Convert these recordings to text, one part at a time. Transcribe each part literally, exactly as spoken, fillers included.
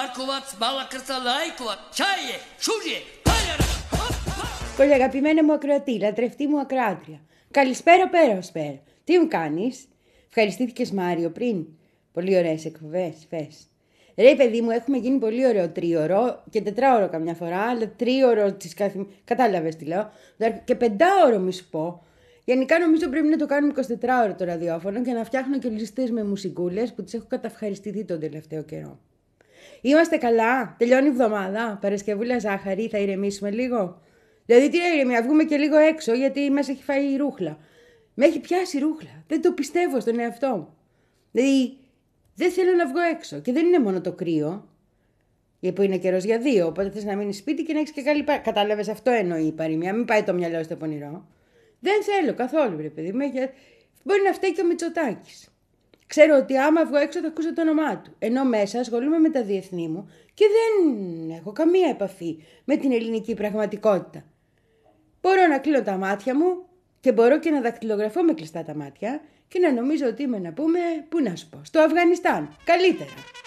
Πολύ αγαπημένα μου ακροατή, λατρευτή μου ακροάτρια. Καλησπέρα πέρα ως πέρα. Τι μου κάνεις? Ευχαριστήθηκες Μάριο πριν? Πολύ ωραίες εκπομπές, φες. Ρε παιδί μου, έχουμε γίνει πολύ ωραίο τρίωρο και τετράωρο καμιά φορά, αλλά τρίωρο της καθημερινής. Κατάλαβες τι λέω. Και πεντάωρο μη σου πω. Γενικά νομίζω πρέπει να το κάνουμε εικοσιτετράωρο το ραδιόφωνο και να φτιάχνω και λίστες με μουσικούλες που τις έχω καταυχαριστηθεί τον τελευταίο καιρό. Είμαστε καλά, τελειώνει η εβδομάδα. Παρασκευούλα ζάχαρη, θα ηρεμήσουμε λίγο. Δηλαδή τι να ηρεμία, βγούμε και λίγο έξω γιατί μέσα έχει φάει η ρούχλα. Με έχει πιάσει η ρούχλα. Δεν το πιστεύω στον εαυτό μου. Δηλαδή δεν θέλω να βγω έξω. Και δεν είναι μόνο το κρύο, που είναι καιρός για δύο. Οπότε θες να μείνεις σπίτι και να έχεις και καλή παρέα. Κατάλαβες, αυτό εννοεί η παροιμία. Μην πάει το μυαλό στο πονηρό. Δεν θέλω καθόλου, βρε παιδί μου. Μπορεί να φταίει και ο Μητσοτάκης. Ξέρω ότι άμα βγω έξω θα ακούσω το όνομά του. Ενώ μέσα ασχολούμαι με τα διεθνή μου και δεν έχω καμία επαφή με την ελληνική πραγματικότητα. Μπορώ να κλείνω τα μάτια μου και μπορώ και να δακτυλογραφώ με κλειστά τα μάτια και να νομίζω ότι είμαι, να πούμε, πού να σου πω, στο Αφγανιστάν. Καλύτερα.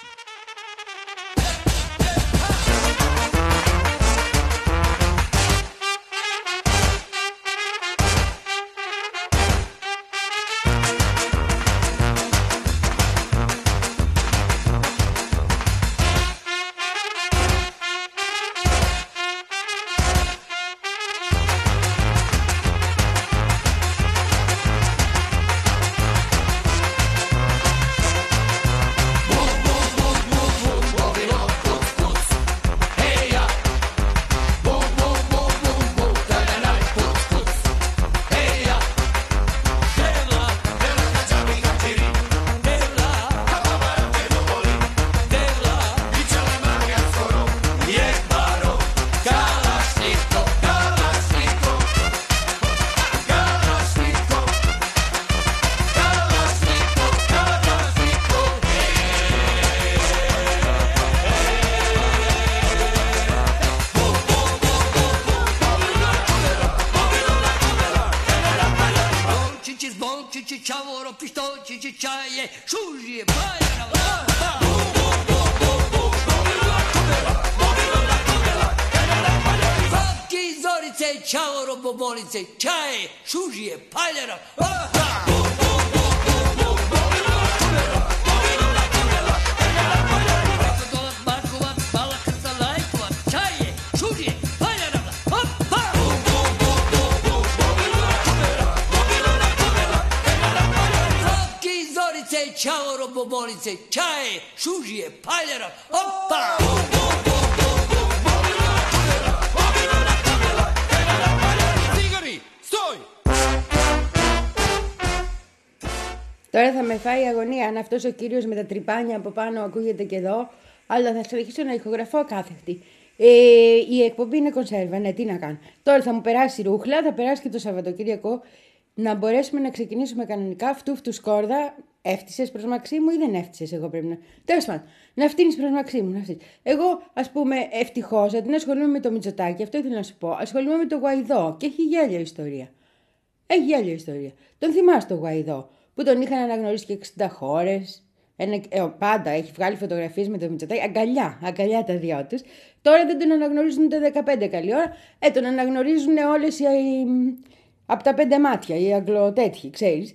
Τώρα θα με φάει η αγωνία αν αυτός ο κύριος με τα τρυπάνια από πάνω ακούγεται και εδώ, αλλά θα συνεχίσω να ηχογραφώ κάθετη. Ε, η εκπομπή είναι κονσέρβα, ναι, τι να κάνω. Τώρα θα μου περάσει η ρούχλα, θα περάσει και το Σαββατοκύριακο, να μπορέσουμε να ξεκινήσουμε κανονικά. Φτού φτού σκόρδα. Έφτυσες προς Μαξίμου ή δεν έφτυσες? Εγώ πρέπει να. Τέλος πάντων, να φτύνεις προς Μαξίμου. Να φτύνεις. Εγώ, ας πούμε, ευτυχώς, αντί να ασχολούμαι με το Μητσοτάκη, αυτό ήθελα να σου πω, ασχολούμαι με το Γουαϊδό και έχει γέλια ιστορία. Έχει γέλια ιστορία. Τον θυμάσαι τον Γουαϊδό, που τον είχαν αναγνωρίσει και εξήντα χώρες. Ένα, ε, πάντα έχει βγάλει φωτογραφίες με τον Μητσοτάκη. Αγκαλιά, αγκαλιά τα δυο τους. Τώρα δεν τον αναγνωρίζουν ούτε δεκαπέντε καλή ώρα. Ε, τον αναγνωρίζουν όλες οι, οι, από τα πέντε μάτια, οι αγγλοτέτοιοι, ξέρεις.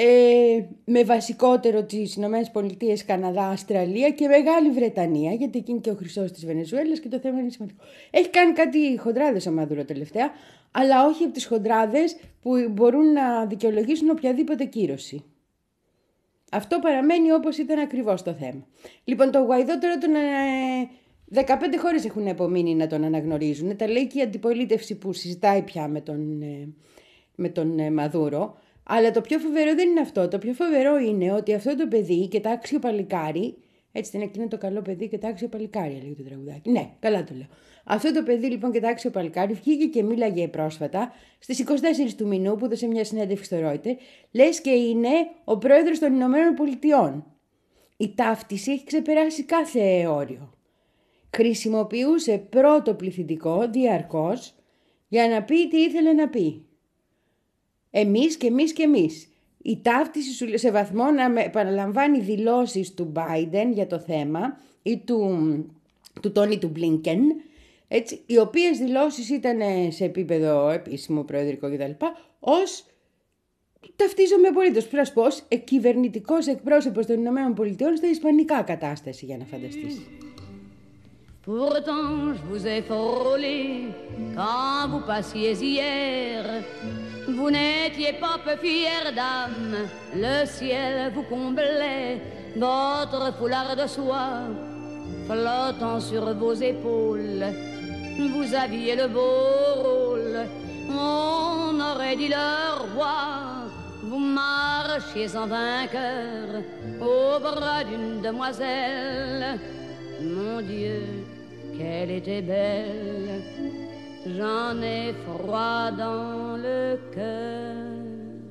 Ε, με βασικότερο τις Ηνωμένες Πολιτείες, Καναδά, Αυστραλία και Μεγάλη Βρετανία, γιατί εκεί είναι και ο χρυσός της Βενεζουέλας και το θέμα είναι σημαντικό. Έχει κάνει κάτι χοντράδες ο Μαδούρο τελευταία, αλλά όχι από τις χοντράδες που μπορούν να δικαιολογήσουν οποιαδήποτε κύρωση. Αυτό παραμένει όπως ήταν ακριβώς το θέμα. Λοιπόν, το Γουαϊδό τώρα τον. Ε, δεκαπέντε χώρες έχουν απομείνει να τον αναγνωρίζουν. Τα λέει και η αντιπολίτευση που συζητάει πια με τον, ε, με τον ε, Μαδούρο. Αλλά το πιο φοβερό δεν είναι αυτό. Το πιο φοβερό είναι ότι αυτό το παιδί και το άξιο παλικάρι. Έτσι δεν εκείνο το καλό παιδί και το άξιο παλικάρι, λέει το τραγουδάκι. Ναι, καλά το λέω. Αυτό το παιδί λοιπόν και το άξιο παλικάρι βγήκε και μίλαγε πρόσφατα στις είκοσι τέσσερις του μηνού που έδωσε μια συνέντευξη στο Reuters, λες και είναι ο πρόεδρος των Ηνωμένων Πολιτειών. Η ταύτιση έχει ξεπεράσει κάθε όριο. Χρησιμοποιούσε πρώτο πληθυντικό διαρκώς για να πει τι ήθελε να πει. Εμείς και εμείς και εμείς. Η ταύτιση σου σε βαθμό να επαναλαμβάνει δηλώσεις του Biden για το θέμα ή του του Τόνι του Μπλίνκεν, έτσι, οι οποίες δηλώσεις ήταν σε επίπεδο επίσημο, προεδρικό κτλ. Ως ταυτίζομαι απολύτως πράσπως κυβερνητικός εκπρόσωπος των Ηνωμένων Πολιτειών στα ισπανικά κατάσταση, για να φανταστείς. Pourtant je vous ai frôlé quand vous passiez hier. Vous n'étiez pas peu fière d'âme, le ciel vous comblait, votre foulard de soie flottant sur vos épaules. Vous aviez le beau rôle, on aurait dit le roi. Vous marchiez en vainqueur au bras d'une demoiselle. Mon Dieu, qu'elle était belle, j'en ai froid dans le cœur.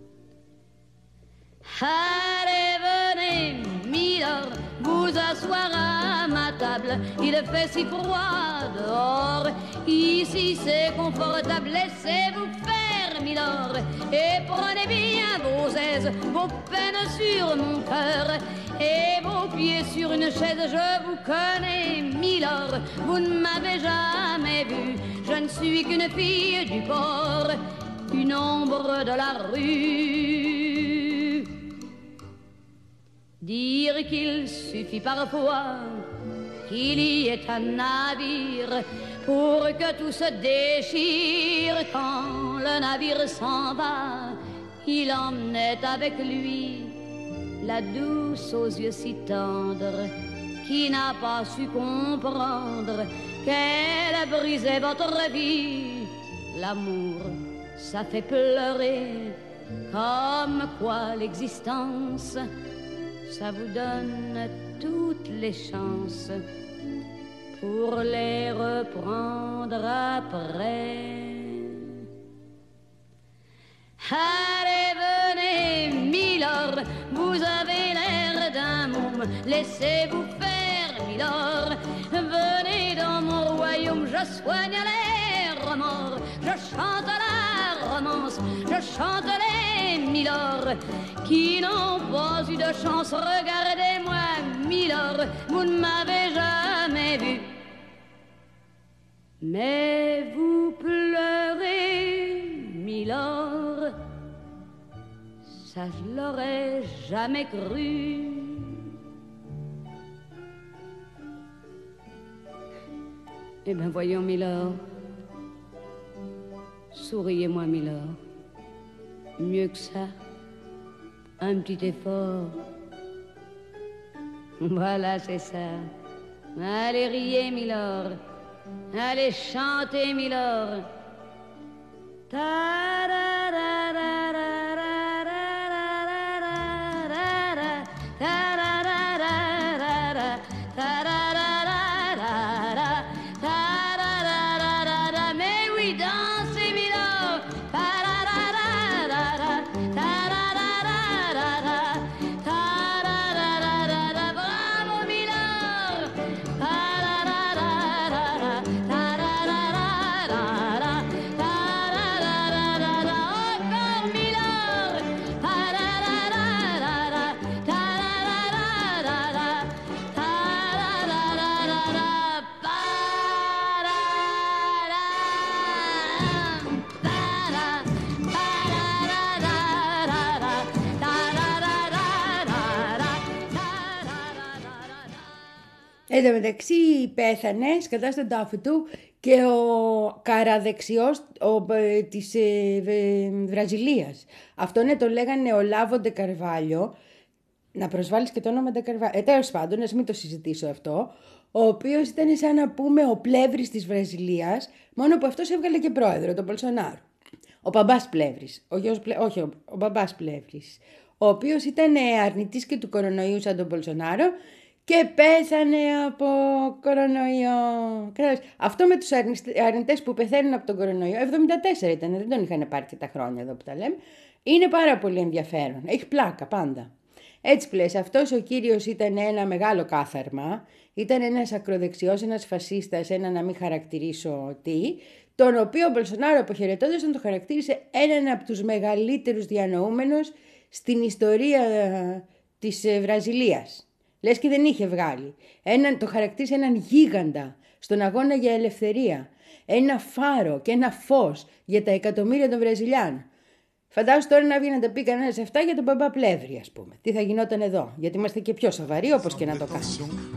Allez, venez, milord, vous asseoir à ma table. Il fait si froid dehors, ici c'est confortable. Laissez-vous faire, milord, et prenez bien vos aises, vos peines sur mon cœur et vos pieds sur une chaise. Je vous connais, milord, vous ne m'avez jamais vu. Je ne suis qu'une fille du port, une ombre de la rue. Dire qu'il suffit parfois qu'il y ait un navire pour que tout se déchire. Quand le navire s'en va, il emmenait avec lui la douce aux yeux si tendres, qui n'a pas su comprendre qu'elle brisait votre vie. L'amour, ça fait pleurer, comme quoi l'existence, ça vous donne toutes les chances pour les reprendre après. Allez, venez, milord, vous avez l'air d'un môme, laissez-vous faire, milord. Venez dans mon royaume, je soigne les remords, je chante la romance, je chante les milords qui n'ont pas eu de chance. Regardez-moi, milord, vous ne m'avez jamais vu, mais vous pleurez, milord. Ça, je l'aurais jamais cru. Eh bien, voyons, milord. Souriez-moi, milord. Mieux que ça, un petit effort. Voilà, c'est ça. Allez, riez, milord. Allez, chantez, milord. Ta-da-da-da-da-da. Εν τω μεταξύ πέθανε κατά στον τάφο του και ο καραδεξιός ο, ε, της ε, ε, Βραζιλίας. Αυτόν το λέγανε ο Λάβο ντε Καρβάλιο. Να προσβάλλεις και το όνομα ντε Καρβάλιο. Ε, τέλος πάντων, ας μην το συζητήσω αυτό. Ο οποίος ήταν σαν να πούμε ο Πλεύρης της Βραζιλίας, μόνο που αυτός έβγαλε και πρόεδρο, τον Μπολσονάρο. Ο μπαμπάς Πλεύρης, ο γιος Πλε... όχι, ο, ο μπαμπάς Πλεύρης, ο οποίος ήταν αρνητής και του κορονοϊού σαν τον Μπολσονάρο και πέθανε από κορονοϊό. Αυτό με τους αρνητές που πεθαίνουν από τον κορονοϊό, εβδομήντα τέσσερα ήταν, δεν τον είχαν πάρει και τα χρόνια εδώ που τα λέμε, είναι πάρα πολύ ενδιαφέρον, έχει πλάκα πάντα. Έτσι που λες, αυτός ο κύριος ήταν ένα μεγάλο κάθαρμα, ήταν ένας ακροδεξιός, ένας φασίστας, ένα να μην χαρακτηρίσω τι, τον οποίο ο Μπολσονάρο αποχαιρετώντας τον το χαρακτήρισε έναν από τους μεγαλύτερους διανοούμενους στην ιστορία της Βραζιλίας. Λες και δεν είχε βγάλει. Έναν, το χαρακτήρισε έναν γίγαντα στον αγώνα για ελευθερία. Ένα φάρο και ένα φως για τα εκατομμύρια των Βραζιλιάνων. Φαντάζομαι τώρα να βγει να τα πει κανένας αυτά για τον Μπαμπά Πλεύρη, ας πούμε. Τι θα γινόταν εδώ, γιατί είμαστε και πιο σοβαροί, όπως και να το κάνουμε.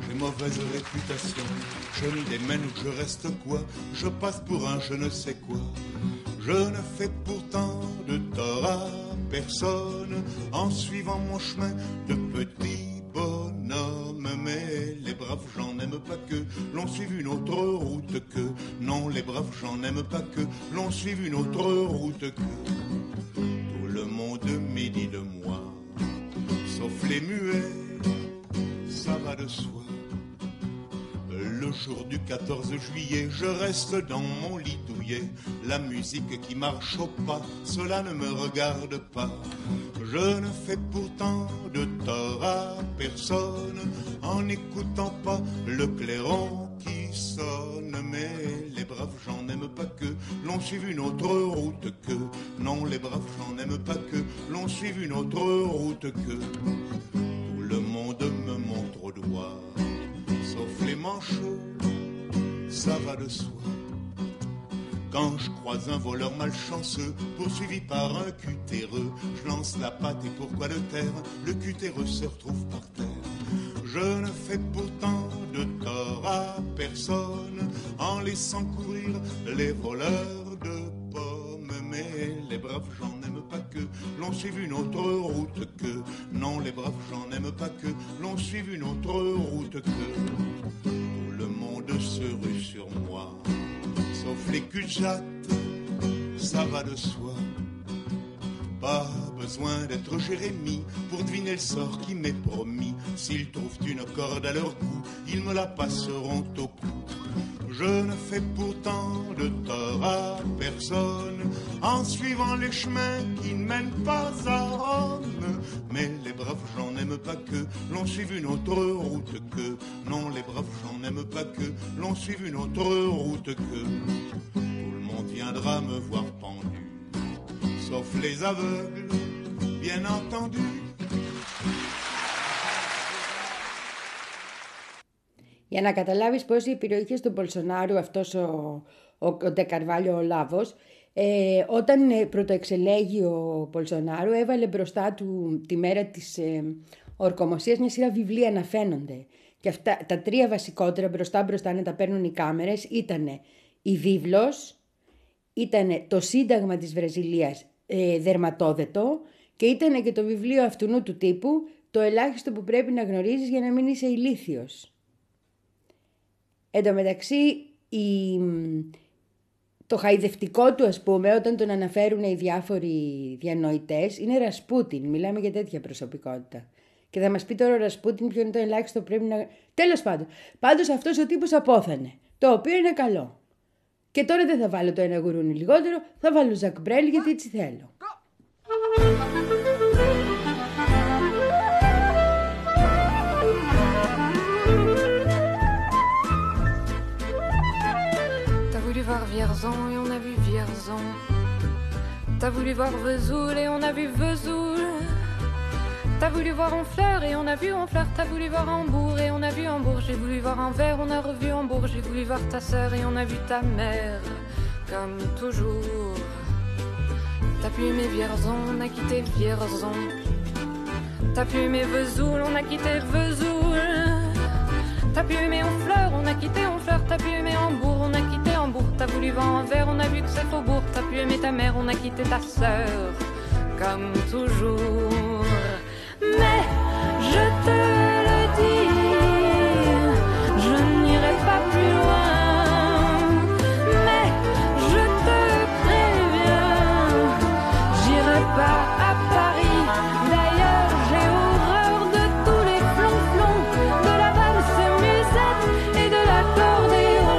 Je ne fais pourtant de tort à personne en suivant mon chemin de petit bonhomme. Mais les braves gens n'aiment pas que l'on suive une autre route que. Non, les braves gens n'aiment pas que l'on suive une autre route que. Tout le monde médit de moi, sauf les muets, ça va de soi. Le jour du quatorze juillet, je reste dans mon lit douillet. La musique qui marche au pas, cela ne me regarde pas. Je ne fais pourtant de tort à personne en n'écoutant pas le clairon qui sonne. Mais les braves gens n'aiment pas que l'on suive une autre route que. Non, les braves gens n'aiment pas que l'on suive une autre route que. Tout le monde me montre au doigt, sauf les manchots, ça va de soi. Quand je croise un voleur malchanceux, poursuivi par un cutéreux, je lance la patte et pourquoi le taire? Le cutéreux se retrouve par terre. Je ne fais pourtant de tort à personne en laissant courir les voleurs de pommes. Mais les braves gens n'aiment pas que l'on suive une autre route que. Non, les braves gens n'aiment pas que l'on suive une autre route que. Tout le monde se rue sur moi, sauf les cul-de-jatte, ça va de soi. Pas besoin d'être Jérémie pour deviner le sort qui m'est promis. S'ils trouvent une corde à leur cou, ils me la passeront au cou. Je ne fais pourtant de tort à personne en suivant les chemins qui ne mènent pas à Rome. Mais les braves gens n'aiment pas que l'on suive une autre route que. Non, les braves gens n'aiment pas que l'on suive une autre route que. Tout le monde viendra me voir pendu, sauf les aveugles, bien entendu. Για να καταλάβεις πώς οι επιρροές του Μπολσονάρου, αυτός ο, ο, ο Ντεκαρβάλιο ο Λάβος, ε, όταν ε, πρωτοεξελέγει ο Μπολσονάρου, έβαλε μπροστά του τη μέρα της ε, ορκομοσίας μια σειρά βιβλία να φαίνονται. Και αυτά, τα τρία βασικότερα μπροστά μπροστά να τα παίρνουν οι κάμερες ήτανε η βίβλος, ήτανε το Σύνταγμα της Βραζιλίας ε, δερματόδετο και ήτανε και το βιβλίο αυτού του τύπου, το ελάχιστο που πρέπει να γνωρίζεις για να μην είσαι ηλίθιος. Εν τω μεταξύ, η, το χαϊδευτικό του, ας πούμε, όταν τον αναφέρουν οι διάφοροι διανοητές, είναι Ρασπούτιν. Μιλάμε για τέτοια προσωπικότητα. Και θα μας πει τώρα ο Ρασπούτιν ποιο είναι το ελάχιστο που πρέπει να... Τέλος πάντων, πάντως αυτός ο τύπος απόθανε, το οποίο είναι καλό. Και τώρα δεν θα βάλω το ένα γουρούνι λιγότερο, θα βάλω Ζακ Μπρέλ γιατί έτσι θέλω. Voir Vierzon et on a vu Vierzon. T'as voulu voir Vesoul et on a vu Vesoul. T'as voulu voir Honfleur et on a vu Honfleur. T'as voulu voir Hambourg et on a vu Hambourg. J'ai voulu voir Anvers, on a revu Hambourg. J'ai voulu voir ta sœur et on a vu ta mère, comme toujours. T'as pu aimer Vierzon, on a quitté Vierzon. T'as pu aimer Vesoul, on a quitté Vesoul. T'as pu aimer Honfleur, on a quitté Honfleur. T'as pu aimer Hambourg, on a quitté Hambourg. T'as voulu voir Anvers, on a vu que c'est Faubourg. T'as pu aimer ta mère, on a quitté ta sœur, comme toujours. Mais je te le dis, je n'irai pas plus loin. Mais je te préviens, j'irai pas à Paris. D'ailleurs, j'ai horreur de tous les flonflons, de la valse musette et de l'accordéon.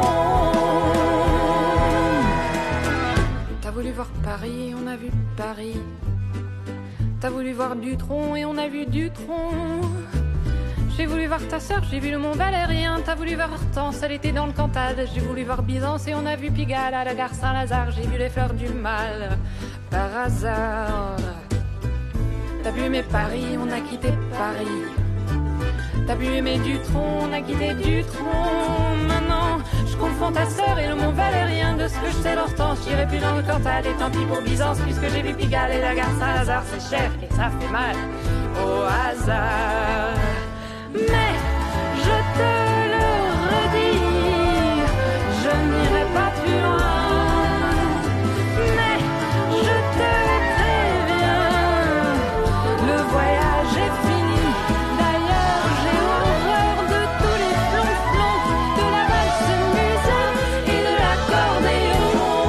T'as voulu voir Paris, on a vu Paris. T'as voulu voir Dutronc et on a vu Dutronc. J'ai voulu voir ta sœur, j'ai vu le Mont Valérien. T'as voulu voir Hortense, elle était dans le Cantal. J'ai voulu voir Byzance et on a vu Pigalle à la gare Saint-Lazare. J'ai vu les fleurs du mal par hasard. T'as pu aimer Paris, on a quitté Paris. T'as pu aimer Dutronc, on a quitté Dutronc. Maintenant, je confonds ta sœur et le Mont Valérien. De ce que je sais d'Hortense, j'irai plus dans le Cantal. Et tant pis pour Byzance, puisque j'ai vu Pigalle et la gare Saint-Lazare. C'est cher et ça fait mal au hasard. Mais je te le redis, je n'irai pas plus loin. Mais je te préviens, le voyage est fini. D'ailleurs, j'ai horreur de tous les flonflons, de la valse musette et de l'accordéon.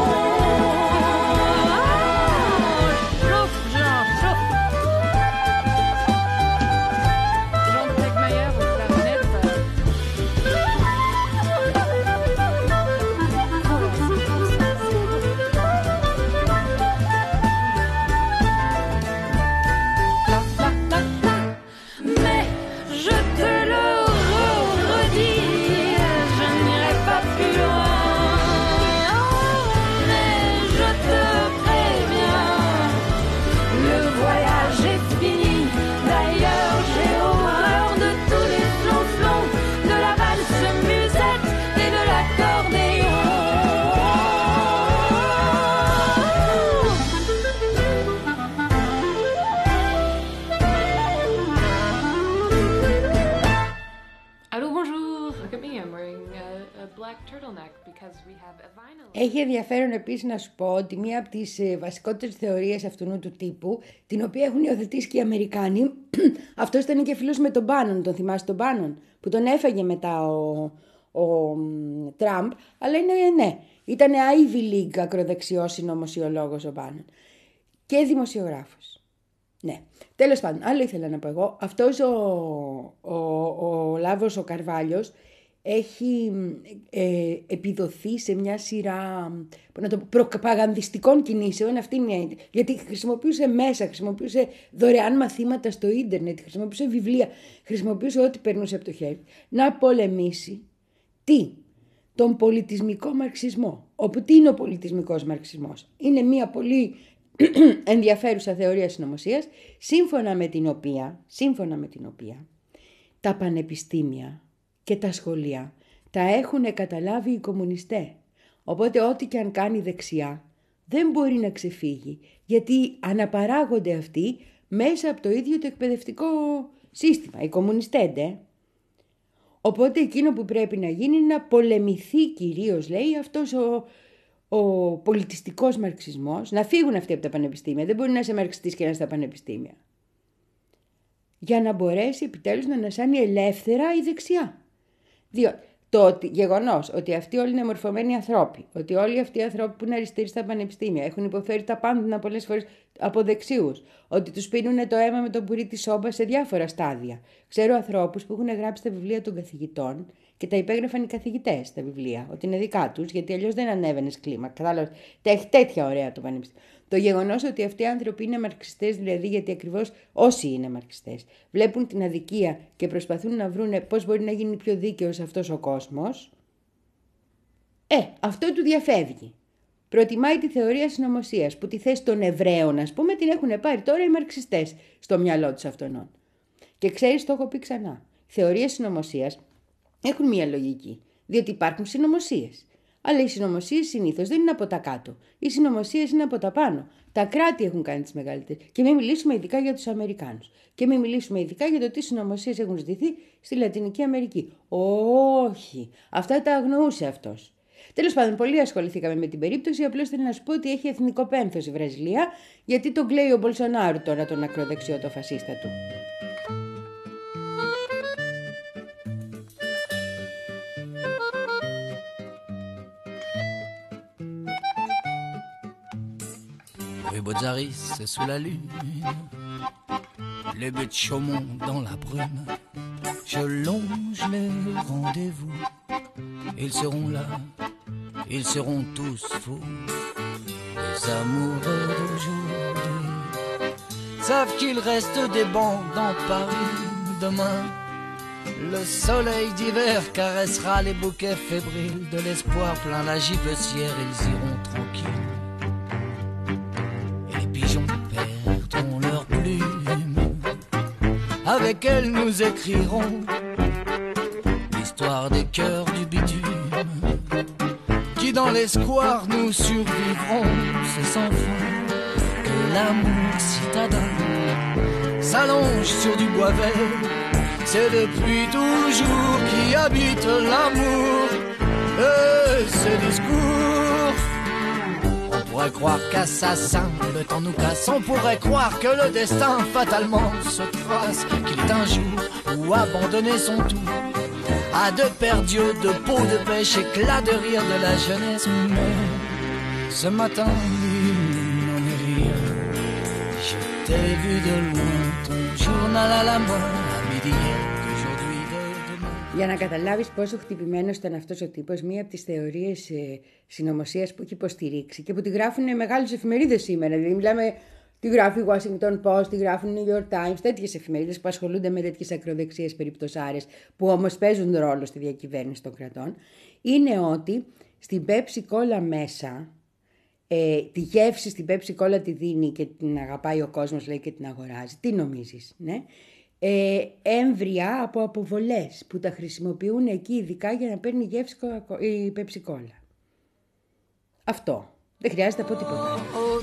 Oh, chauffe, Jean, chauffe. Jean Tegmayer au clarinette. Mais je te le redis, je n'irai pas plus loin. Mais je te préviens, le voyage est fini. D'ailleurs, j'ai horreur de tous les flonflons, de la valse musette et de l'accordéon. Allô, bonjour. Look at me, I'm wearing a, a black turtleneck because we have a vinyl. Έχει ενδιαφέρον επίσης να σου πω ότι μία από τις ε, βασικότερες θεωρίες αυτού του τύπου, την οποία έχουν υιοθετήσει και οι Αμερικάνοι, αυτός ήταν και φίλος με τον Μπάνον, τον θυμάσαι τον Μπάνον, που τον έφαγε μετά ο, ο μ, Τραμπ, αλλά είναι ναι, ήταν Ivy League ακροδεξιός συνωμοσιολόγος ο Μπάνον και δημοσιογράφος. Ναι, τέλος πάντων, άλλο ήθελα να πω εγώ, αυτός ο, ο, ο Λάβος ο Καρβάλιος έχει ε, επιδοθεί σε μια σειρά να το πω, προπαγανδιστικών κινήσεων, αυτή είναι, γιατί χρησιμοποιούσε μέσα, χρησιμοποιούσε δωρεάν μαθήματα στο ίντερνετ, χρησιμοποιούσε βιβλία, χρησιμοποιούσε ό,τι περνούσε από το χέρι, να πολεμήσει τι, τον πολιτισμικό μαρξισμό. Όπου τι είναι ο πολιτισμικός μαρξισμός? Είναι μια πολύ ενδιαφέρουσα θεωρία συνωμοσίας, σύμφωνα με την οποία, σύμφωνα με την οποία τα πανεπιστήμια και τα σχολεία τα έχουν καταλάβει οι κομμουνιστές. Οπότε ό,τι και αν κάνει δεξιά δεν μπορεί να ξεφύγει, γιατί αναπαράγονται αυτοί μέσα από το ίδιο το εκπαιδευτικό σύστημα, οι κομμουνιστές. Οπότε εκείνο που πρέπει να γίνει είναι να πολεμηθεί κυρίως, λέει, αυτός ο, ο πολιτιστικός μαρξισμός, να φύγουν αυτοί από τα πανεπιστήμια. Δεν μπορεί να είσαι μαρξιστής και να είσαι στα πανεπιστήμια. Για να μπορέσει επιτέλους να ανασάνει ελεύθερα η δεξιά. Διότι το γεγονός ότι αυτοί όλοι είναι μορφωμένοι ανθρώποι, ότι όλοι αυτοί οι άνθρωποι που είναι αριστεροί στα πανεπιστήμια έχουν υποφέρει τα πάντα πολλές φορές από δεξιούς, ότι τους πίνουν το αίμα με το πουρί της σόμπας σε διάφορα στάδια. Ξέρω ανθρώπους που έχουν γράψει τα βιβλία των καθηγητών και τα υπέγραφαν οι καθηγητές τα βιβλία, ότι είναι δικά τους, γιατί αλλιώς δεν ανέβαινε κλίμα. Κατάλαβες, τα έχει τέτοια ωραία το πανεπιστήμιο. Το γεγονός ότι αυτοί οι άνθρωποι είναι μαρξιστές, δηλαδή γιατί ακριβώς όσοι είναι μαρξιστές βλέπουν την αδικία και προσπαθούν να βρούνε πώς μπορεί να γίνει πιο δίκαιος αυτός ο κόσμος, ε, αυτό του διαφεύγει. Προτιμάει τη θεωρία συνωμοσίας, που τη θέση των Εβραίων, ας πούμε, την έχουν πάρει τώρα οι μαρξιστές στο μυαλό τους αυτών. Και ξέρεις, το έχω πει ξανά. Οι θεωρίες συνωμοσίας έχουν μία λογική, διότι υπάρχουν συνωμοσίες. Αλλά οι συνωμοσίες συνήθως δεν είναι από τα κάτω. Οι συνωμοσίες είναι από τα πάνω. Τα κράτη έχουν κάνει τις μεγαλύτερες. Και μην μιλήσουμε ειδικά για τους Αμερικάνους. Και μην μιλήσουμε ειδικά για το τι συνωμοσίες έχουν ζητηθεί στη Λατινική Αμερική. Όχι. Αυτά τα αγνοούσε αυτός. Τέλος πάντων, πολύ ασχοληθήκαμε με την περίπτωση. Απλώς θέλω να σου πω ότι έχει εθνικό πένθος η Βραζιλία, γιατί τον κλαίει ο Μπολσονάρου τώρα, τον ακροδεξιό, το φασίστα του. Rue Bozzaris sous la lune, les baies de Chaumont dans la brume. Je longe les rendez-vous, ils seront là, ils seront tous fous. Les amoureux d'aujourd'hui savent qu'il reste des bancs dans Paris demain. Le soleil d'hiver caressera les bouquets fébriles de l'espoir plein la gibecière, ils iront tranquilles. Avec elle nous écrirons l'histoire des cœurs du bitume, qui dans les squares nous survivront. C'est sans fin que l'amour citadin s'allonge sur du bois vert. C'est depuis toujours qui habite l'amour et ses discours. On pourrait croire qu'assassin, le temps nous casse. On pourrait croire que le destin fatalement se trace, qu'il est un jour où abandonner son tout à de perdus, de peau de pêche, éclat de rire de la jeunesse. Mais ce matin, il n'en est rien. Je t'ai vu de loin, ton journal à la main, à midi, d'aujourd'hui, de demain. Για να καταλάβεις πόσο χτυπημένος ήταν αυτός ο τύπος, μία από τις θεωρίες ε, συνωμοσίας που έχει υποστηρίξει και που τη γράφουν μεγάλες εφημερίδες σήμερα. Δηλαδή, μιλάμε, τη γράφει η Washington Post, τη γράφουν οι New York Times, τέτοιες εφημερίδες που ασχολούνται με τέτοιες ακροδεξίες περιπτωσάρες, που όμως παίζουν ρόλο στη διακυβέρνηση των κρατών. Είναι ότι στην Pepsi Cola μέσα, ε, τη γεύση στην Pepsi Cola τη δίνει και την αγαπάει ο κόσμος, λέει, και την αγοράζει. Τι νομίζεις, ναι? Ε, έμβρια από αποβολές που τα χρησιμοποιούν εκεί ειδικά για να παίρνει γεύση η Pepsi Cola. Αυτό. Δεν χρειάζεται από τίποτα.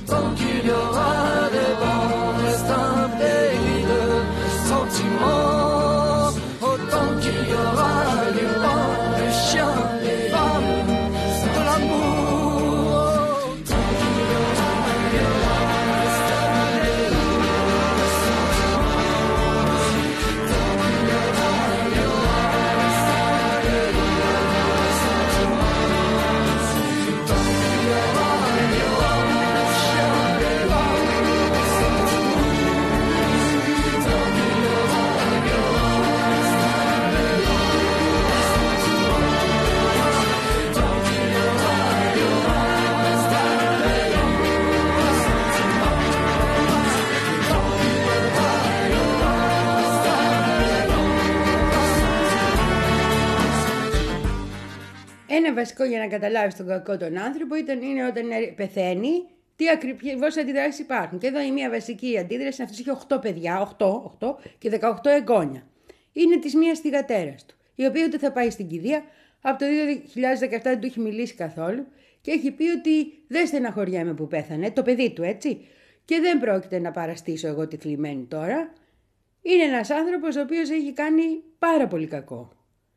Ένα βασικό για να καταλάβεις τον κακό τον άνθρωπο ήταν, είναι όταν πεθαίνει, τι ακριβώς αντιδράσεις υπάρχουν. Και εδώ η μία βασική αντίδραση, αυτός είχε οκτώ παιδιά, οκτώ, οκτώ και δεκαοκτώ εγγόνια. Είναι της μίας θυγατέρας του, η οποία ούτε θα πάει στην κηδεία, από το δύο χιλιάδες δεκαεπτά δεν του έχει μιλήσει καθόλου και έχει πει ότι δεν στεναχωριέμαι που πέθανε, το παιδί του, έτσι. Και δεν πρόκειται να παραστήσω εγώ τη θλιμμένη τώρα. Είναι ένας άνθρωπος ο οποίος έχει κάνει πάρα πολύ κακό.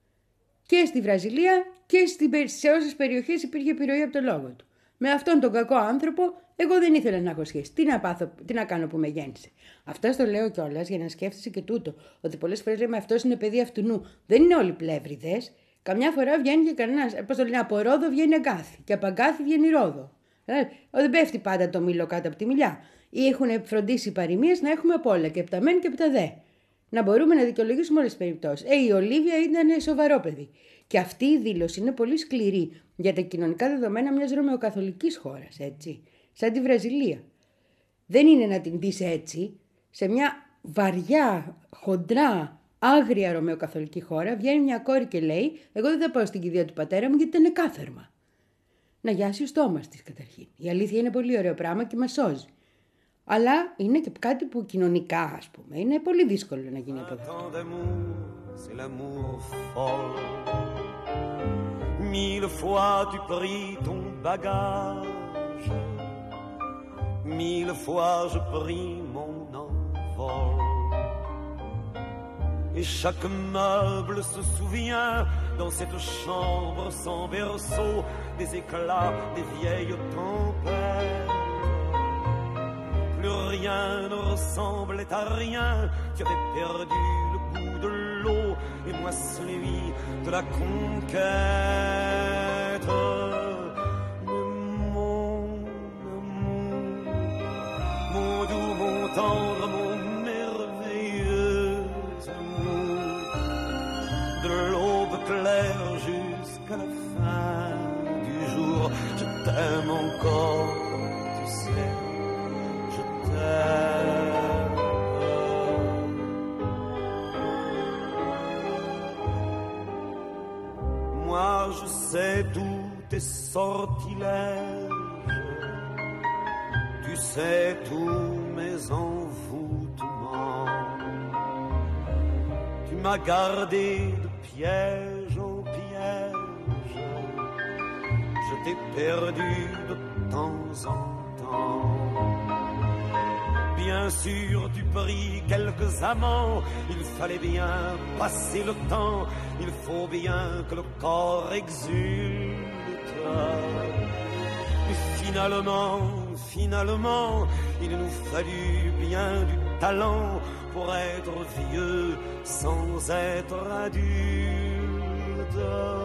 Και στη Βραζιλία και σε όσες περιοχές υπήρχε επιρροή από το λόγο του. Με αυτόν τον κακό άνθρωπο, εγώ δεν ήθελα να έχω σχέση. Τι να πάθω, τι να κάνω που με γέννησε. Αυτό το λέω κιόλας για να σκέφτεσαι και τούτο. Ότι πολλές φορές λέμε αυτός είναι παιδί αυτού νου. Δεν είναι όλοι πλεύριδες. Καμιά φορά βγαίνει και κανένας. Πώς το λένε, από Ρόδο βγαίνει Αγκάθι. Και από Αγκάθι βγαίνει Ρόδο. Δεν πέφτει πάντα το μήλο κάτω από τη μιλιά. Ή έχουν φροντίσει οι παροιμίες να έχουμε από όλα. Και από τα μεν και από τα δε. Να μπορούμε να δικαιολογήσουμε όλες τις περιπτώσεις. Ε, η Ολίβια ήταν σοβαρό παιδί. Και αυτή η δήλωση είναι πολύ σκληρή για τα κοινωνικά δεδομένα μιας ρωμαιοκαθολικής χώρας, έτσι. Σαν τη Βραζιλία. Δεν είναι να την δεις έτσι. Σε μια βαριά, χοντρά, άγρια ρωμαιοκαθολική χώρα βγαίνει μια κόρη και λέει: εγώ δεν θα πάω στην κηδεία του πατέρα μου γιατί ήταν κάθαρμα. Να γιάσει ο στόμας της καταρχήν. Η αλήθεια είναι πολύ ωραίο πράγμα και μας σώζει. Αλλά είναι και κάτι που κοινωνικά, ας πούμε, είναι πολύ δύσκολο να γίνει αποδεκτό. C'est l'amour folle. Mille fois tu pris ton bagage, mille fois je pris mon envol. Et chaque meuble se souvient dans cette chambre sans berceau des éclats des vieilles tempêtes. Plus rien ne ressemblait à rien, tu avais perdu le goût de l'eau et moi celui de la conquête. Mais mon amour, mon doux, mon tendre, mon merveilleux amour, de l'aube claire jusqu'à la fin du jour, je t'aime encore, tu sais, je t'aime. Moi je sais tous tes sortilèges, tu sais tous mes envoûtements. Tu m'as gardé de piège en je t'ai perdu de temps en temps. Bien sûr, tu pris quelques amants, il fallait bien passer le temps, il faut bien que le corps exulte. Mais finalement, finalement, il nous fallut bien du talent pour être vieux sans être adulte.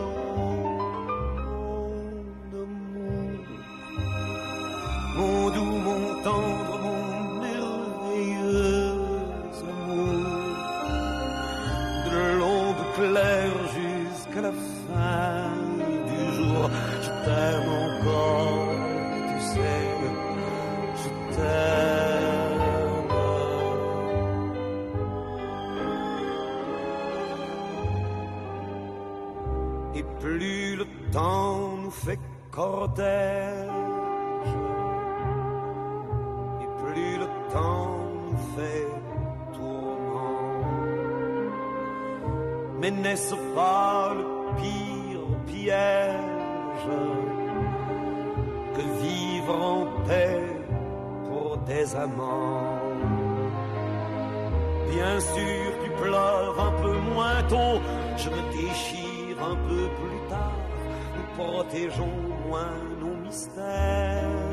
Mon doux, mon tendre, mon merveilleux amour, de l'aube claire jusqu'à la fin du jour, je t'aime encore, tu sais, je t'aime. Et plus le temps nous fait cortège, nous fait tourment. Mais n'est-ce pas le pire piège que vivre en paix pour des amants? Bien sûr, tu pleures un peu moins tôt, je me déchire un peu plus tard, nous protégeons moins nos mystères.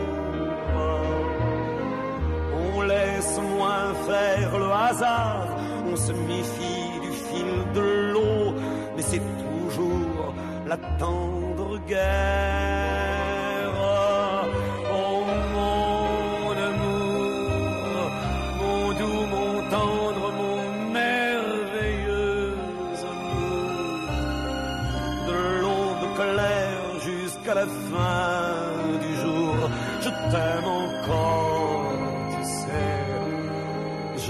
On laisse moins faire le hasard, on se méfie du fil de l'eau, mais c'est toujours la tendre guerre. Oh mon amour, mon doux, mon tendre, mon merveilleux amour, de l'aube claire jusqu'à la fin du jour, je t'aime encore. Je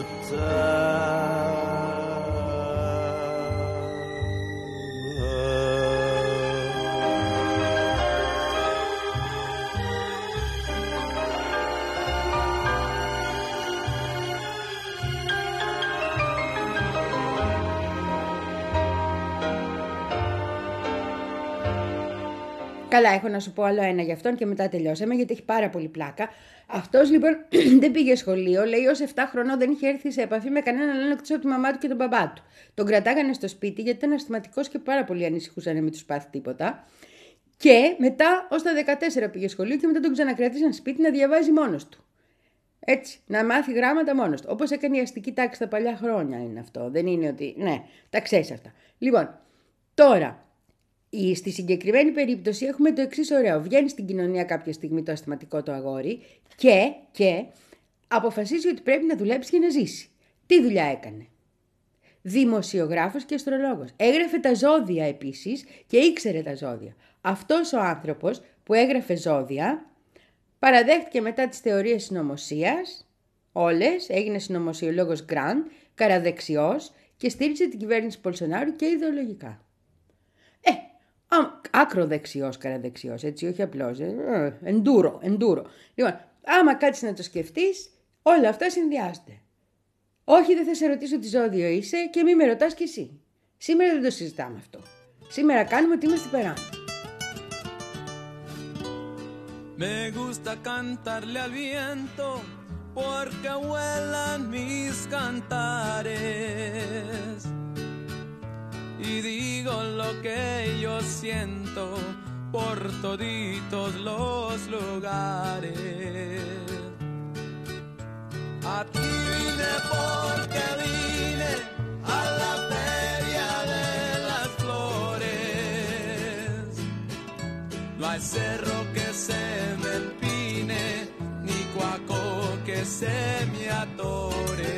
Καλά, έχω να σου πω άλλο ένα γι' αυτόν και μετά τελειώσαμε, γιατί έχει πάρα πολύ πλάκα. Αυτός λοιπόν δεν πήγε σχολείο, λέει ως επτά χρονών δεν είχε έρθει σε επαφή με κανέναν άλλο εκτός από τη μαμά του και τον μπαμπά του. Τον κρατάγανε στο σπίτι γιατί ήταν ασθηματικός και πάρα πολύ ανησυχούσαν να μην του πάθει τίποτα. Και μετά ως τα δεκατέσσερα πήγε σχολείο και μετά τον ξανακρατήσαν σπίτι να διαβάζει μόνος του. Έτσι, να μάθει γράμματα μόνος του. Όπως έκανε η αστική τάξη τα παλιά χρόνια είναι αυτό. Δεν είναι ότι. Ναι, τα ξέρεις αυτά. Λοιπόν, τώρα. Στη συγκεκριμένη περίπτωση έχουμε το εξής ωραίο. Βγαίνει στην κοινωνία κάποια στιγμή το ασθηματικό το αγόρι και, και αποφασίζει ότι πρέπει να δουλέψει για να ζήσει. Τι δουλειά έκανε? Δημοσιογράφος και αστρολόγος. Έγραφε τα ζώδια επίσης και ήξερε τα ζώδια. Αυτός ο άνθρωπος που έγραφε ζώδια παραδέχτηκε μετά τις θεωρίες συνωμοσίας, όλες, έγινε συνωμοσιολόγος γκραντ, καραδεξιός και στήριξε την κυβέρνηση Μπολσονάρου και ιδεολογικά. Ε, άκρο δεξιός, καραδεξιός, έτσι, όχι απλώς, ε, εντούρο, εντούρο. Λοιπόν, άμα κάτσεις να το σκεφτείς, όλα αυτά συνδυάζονται. Όχι, δεν θα σε ρωτήσω τι ζώδιο είσαι και μη με ρωτάς κι εσύ. Σήμερα δεν το συζητάμε αυτό. Σήμερα κάνουμε ότι είμαστε πέρα. Me gusta cantarle al viento porque vuelan mis cantares y digo lo que yo siento por toditos los lugares. Aquí vine porque vine a la feria de las flores. No hay cerro que se me empine, ni cuaco que se me atore.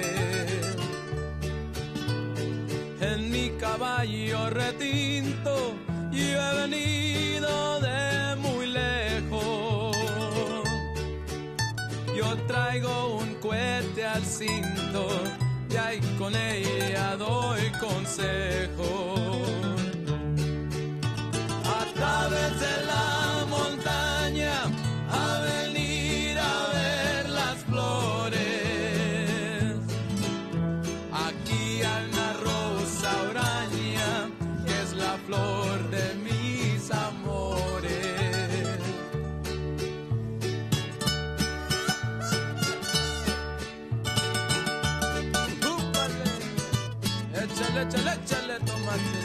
En mi caballo retinto yo he venido de muy lejos. Yo traigo un cohete al cinto y ahí con ella doy consejos. A través de la montaña a venir a ver las flores. Aquí hay una rosa oraña que es la flor de mis amores. échale, échale, échale tomate.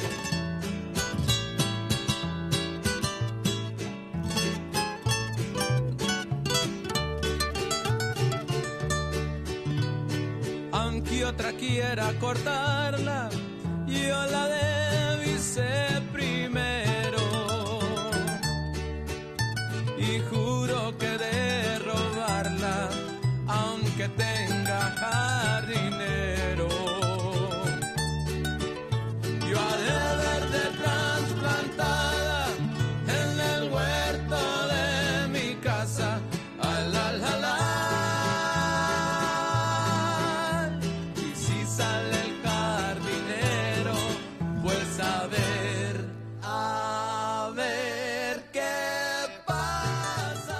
Aunque otra quiera cortarla, yo la devisé primero. Y juro que de robarla, aunque tenga jardinero, yo ha de verte trasplantada en el huerto de mi casa. Al, al, al, al. Y si sale el jardinero, pues a ver, a ver qué pasa.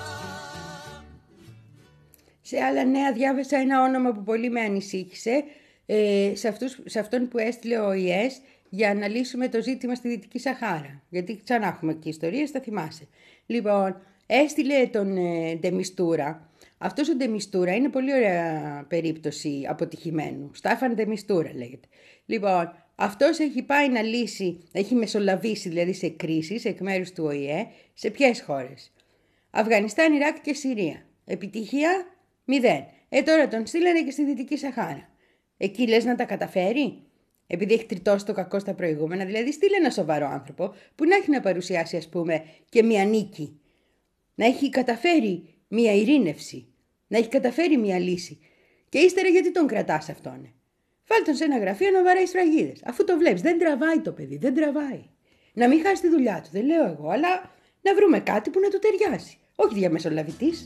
Σε άλλα νέα διάβασα ένα όνομα που πολύ με ανησύχησε, ε, σε, αυτούς, σε αυτόν που έστειλε ο Ο Η Ε για να λύσουμε το ζήτημα στη Δυτική Σαχάρα. Γιατί ξανά έχουμε και ιστορίες, θα θυμάσαι. Λοιπόν, έστειλε τον ε, Ντεμιστούρα. Αυτός ο Ντεμιστούρα είναι πολύ ωραία περίπτωση αποτυχημένου. Στάφαν Ντεμιστούρα λέγεται. Λοιπόν, αυτός έχει πάει να λύσει, έχει μεσολαβήσει δηλαδή σε κρίσεις εκ μέρους του Ο Η Ε, σε ποιες χώρες? Αφγανιστάν, Ιράκ και Συρία. Επιτυχία μηδέν. Ε, τώρα τον στείλανε και στη Δυτική Σαχάρα. Εκεί λες να τα καταφέρει? Επειδή έχει τριτώσει το κακό στα προηγούμενα, δηλαδή στείλε ένα σοβαρό άνθρωπο που να έχει να παρουσιάσει, ας πούμε, και μια νίκη. Να έχει καταφέρει μια ειρήνευση. Να έχει καταφέρει μια λύση. Και ύστερα γιατί τον κρατάς αυτόν? Βάλ' τον σε ένα γραφείο να βαράει σφραγίδες. Αφού το βλέπεις, δεν τραβάει το παιδί, δεν τραβάει. Να μην χάσει τη δουλειά του, δεν λέω εγώ, αλλά να βρούμε κάτι που να του ταιριάσει. Όχι διαμεσολαβητής.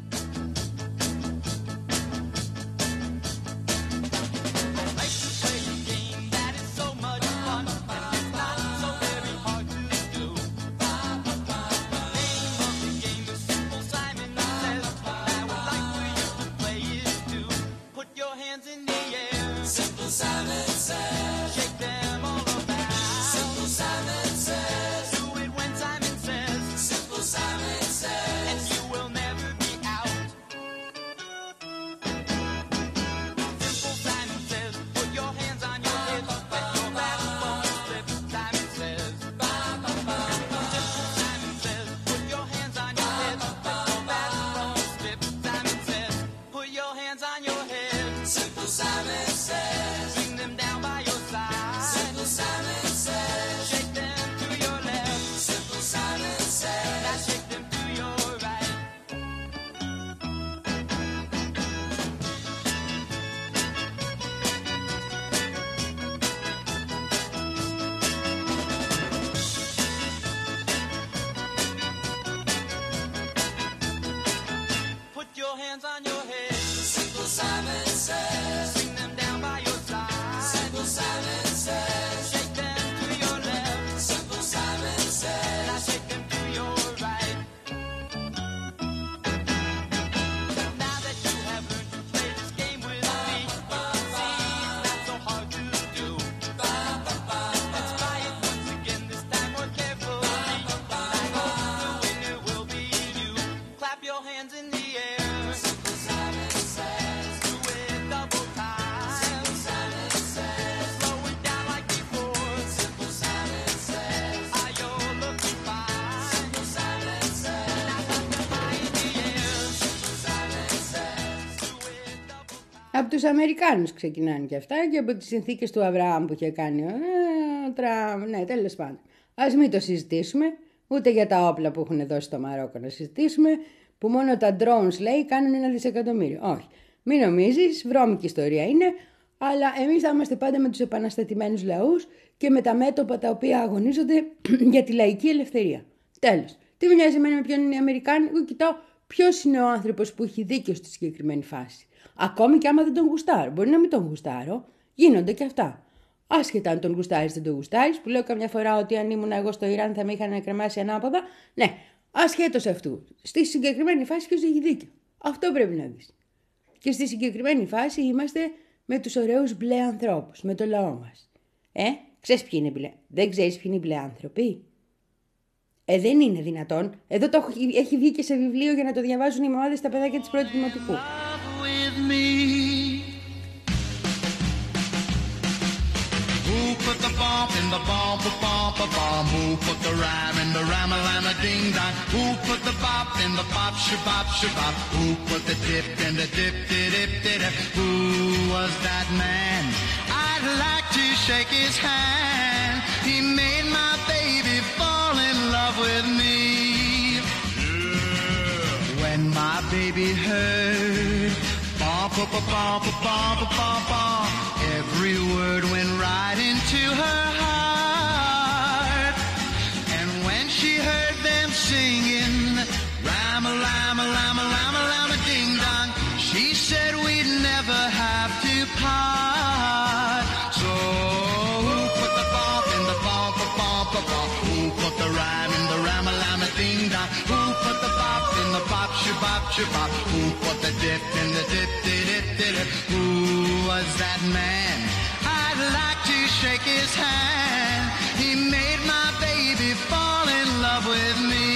Από τους Αμερικάνους ξεκινάνε και αυτά και από τις συνθήκες του Αβραάμ που είχε κάνει. Ε, τρα... Ναι, τέλος πάντων. Ας μην το συζητήσουμε, ούτε για τα όπλα που έχουν δώσει στο Μαρόκο να συζητήσουμε, που μόνο τα drones λέει κάνουν ένα δισεκατομμύριο. Όχι. Μην νομίζεις, βρώμικη ιστορία είναι, αλλά εμείς θα είμαστε πάντα με τους επαναστατημένους λαούς και με τα μέτωπα τα οποία αγωνίζονται για τη λαϊκή ελευθερία. Τέλος. Τι με νοιάζει εμένα με ποιον είναι οι Αμερικάνοι, εγώ κοιτάω ποιος είναι ο άνθρωπος που έχει δίκιο στη συγκεκριμένη φάση. Ακόμη και άμα δεν τον γουστάρω, μπορεί να μην τον γουστάρω, γίνονται και αυτά. Άσχετα αν τον γουστάρεις δεν τον γουστάρεις, που λέω καμιά φορά ότι αν ήμουν εγώ στο Ιράν θα με είχαν κρεμάσει ανάποδα. Ναι, ασχέτως αυτού. Στη συγκεκριμένη φάση ποιος έχει δίκιο. Αυτό πρέπει να δεις. Και στη συγκεκριμένη φάση είμαστε με τους ωραίους μπλε ανθρώπους, με το λαό μας. Ε, ξέρεις ποιοι είναι μπλε. Δεν ξέρεις ποιοι είναι οι μπλε άνθρωποι. Ε, δεν είναι δυνατόν. Εδώ το έχει, έχει βγει και σε βιβλίο για να το διαβάζουν οι μαμάδες στα παιδάκια της πρώτης δημοτικού. Who in the ball, ba ball, ba ball. Who put the rhyme in the rhyme-a-lama ding-dong? Who put the bop in the bop, shabop, shabop? Who put the dip in the dip-dip-dip-dip? Who was that man? I'd like to shake his hand. He made my baby fall in love with me. Yeah. When my baby heard bop, bop, bop, bop, bop, bop, bop, every word went right into her heart. And when she heard them singing Rama-lama-lama-lama-lama-ding-dong, she said we'd never have to part. So who put the bop in the bop, bop, bop, bop? Who put the rhyme in the Rama-lama-ding-dong? Who put the bop in the bop, shabop, shabop? Who put the dip in the dip-dip-dip-dip? Who was that man? I'd like to shake his hand. He made my baby fall in love with me.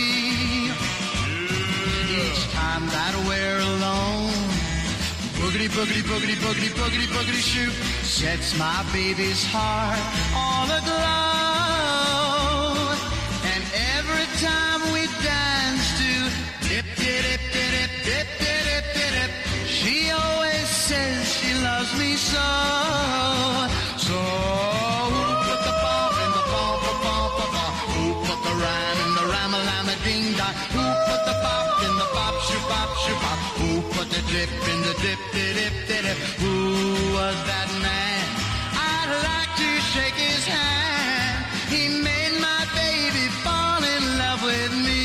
Each time that we're alone, boogity, boogity, boogity, boogity, boogity, boogity, shoot, sets my baby's heart all aglow. And every time we dance to dip, dip, dip, dip, dip, dip, dip, dip, she always says she loves me so. So who put the bop in the bop, bop, bop, bop, bop? Who put the rhyme in the rhyme-a-lama-ding-dong? Who put the bop in the bop, shoo-bop, shoo-bop? Who put the dip in the dip-dip-dip-dip? Who was that man? I'd like to shake his hand. He made my baby fall in love with me.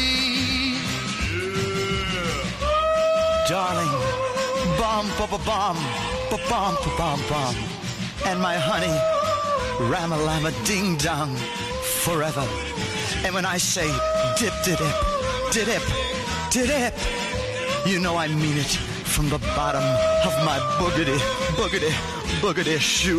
Yeah. Darling, bum, ba ba bum, ba bum, ba bum, bum. And my honey, Rama-lama ding-dong, forever. And when I say dip-dip-dip, dip-dip, dip-dip, you know I mean it from the bottom of my boogity, boogity, boogity shoe.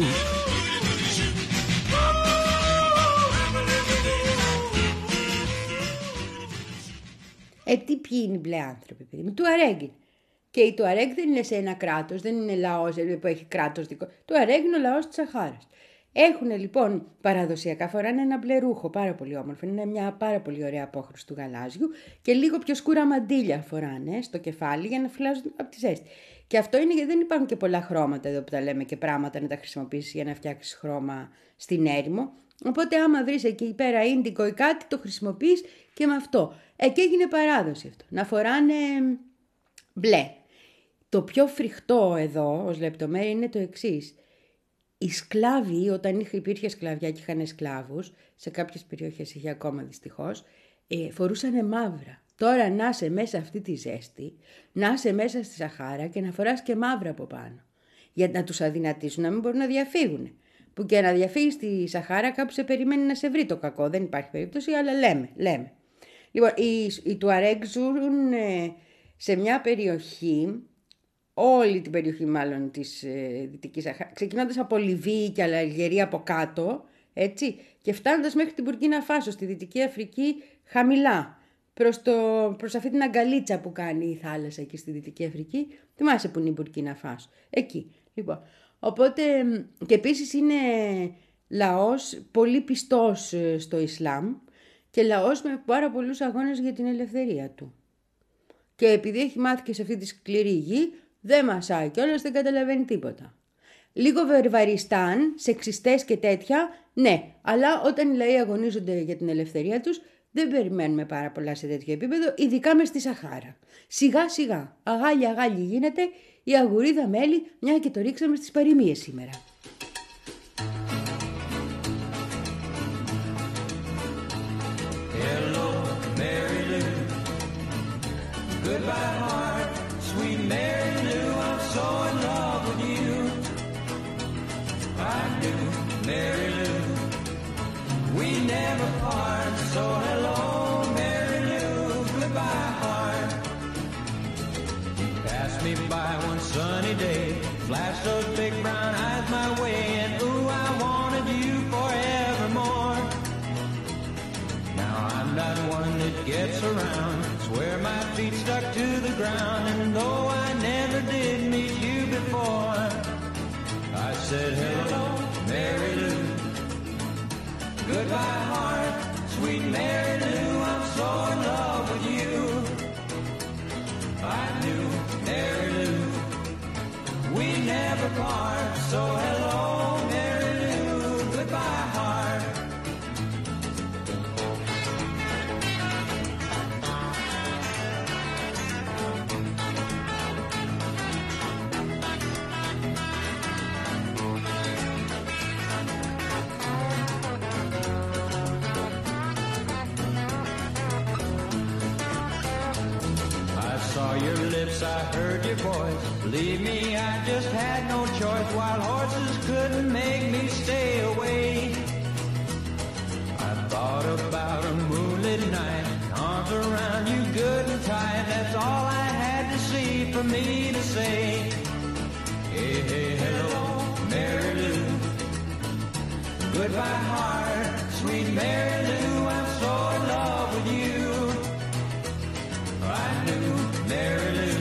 Ε, τι ποιοι είναι οι μπλε άνθρωποι, παιδί μου, Τουαρέγ. Και η Τουαρέγ δεν είναι σε ένα κράτος, δεν είναι λαός που έχει κράτος δικό. Τουαρέγ είναι ο λαός της Σαχάρας. Έχουν λοιπόν παραδοσιακά, φοράνε ένα μπλε ρούχο, πάρα πολύ όμορφο, είναι μια πάρα πολύ ωραία απόχρωση του γαλάζιου και λίγο πιο σκούρα μαντίλια φοράνε στο κεφάλι για να φυλάζουν από τη ζέστη. Και αυτό είναι γιατί δεν υπάρχουν και πολλά χρώματα εδώ που τα λέμε και πράγματα να τα χρησιμοποιήσεις για να φτιάξεις χρώμα στην έρημο. Οπότε άμα βρεις εκεί πέρα ίντικο ή κάτι το χρησιμοποιείς και με αυτό. Ε, και έγινε παράδοση αυτό, να φοράνε μπλε. Το πιο φρικτό εδώ ως λεπτομέρεια είναι το εξής. Οι σκλάβοι, όταν υπήρχε σκλαβιά και είχαν σκλάβους, σε κάποιες περιοχές είχε ακόμα δυστυχώς, ε, φορούσανε μαύρα. Τώρα να είσαι μέσα αυτή τη ζέστη, να είσαι μέσα στη Σαχάρα και να φοράς και μαύρα από πάνω. Για να τους αδυνατήσουν να μην μπορούν να διαφύγουν. Που και να διαφύγει στη Σαχάρα κάπου σε περιμένει να σε βρει το κακό. Δεν υπάρχει περίπτωση, αλλά λέμε, λέμε. Λοιπόν, οι, οι Τουαρέγ ζουν ε, σε μια περιοχή, όλη την περιοχή μάλλον της ε, Δυτικής Σαχάρας, ξεκινώντας από Λιβύη και Αλγερία από κάτω, έτσι, και φτάνοντας μέχρι την Μπουρκίνα Φάσο, στη Δυτική Αφρική, χαμηλά, προς, το, προς αυτή την αγκαλίτσα που κάνει η θάλασσα εκεί στη Δυτική Αφρική. Θυμάσαι που είναι η Μπουρκίνα Φάσο, εκεί, λοιπόν. Οπότε, και επίσης είναι λαός πολύ πιστός στο Ισλάμ και λαός με πάρα πολλούς αγώνες για την ελευθερία του. Και επειδή έχει μάθει και σε αυτή τη σκληρή γη, δεν μασάει κιόλας, δεν καταλαβαίνει τίποτα. Λίγο βερβαριστάν, σεξιστές και τέτοια, ναι, αλλά όταν οι λαοί αγωνίζονται για την ελευθερία τους, δεν περιμένουμε πάρα πολλά σε τέτοιο επίπεδο, ειδικά μες στη Σαχάρα. Σιγά σιγά, αγάλια αγάλια γίνεται η αγουρίδα μέλι, μια και το ρίξαμε στις παροιμίες σήμερα. Hello, Mary Lou. Goodbye, heart, sweet Mary Lou. I'm so in love with you. I do, Mary Lou. We never part, so hello, Mary Lou. Goodbye, heart. You passed me by one sunny day, flashed those big brown eyes my way, and ooh, I wanted you forevermore. Now I'm not one that gets around, swear my feet stuck to the ground, and though I never did meet you before, I said hello, Mary Lou. Goodbye, heart, sweet Mary Lou, I'm so in love with you. I knew Mary Lou, we never part, so hello Mary Lou, goodbye, heart. Saw your lips, I heard your voice. Believe me, I just had no choice. Wild horses couldn't make me stay away. I thought about a moonlit night, arms around you good and tight. That's all I had to see for me to say. Hey, hey, hello, Mary Lou. Goodbye, heart, sweet Mary Lou. I'm so in love with you. I knew Mary Lou,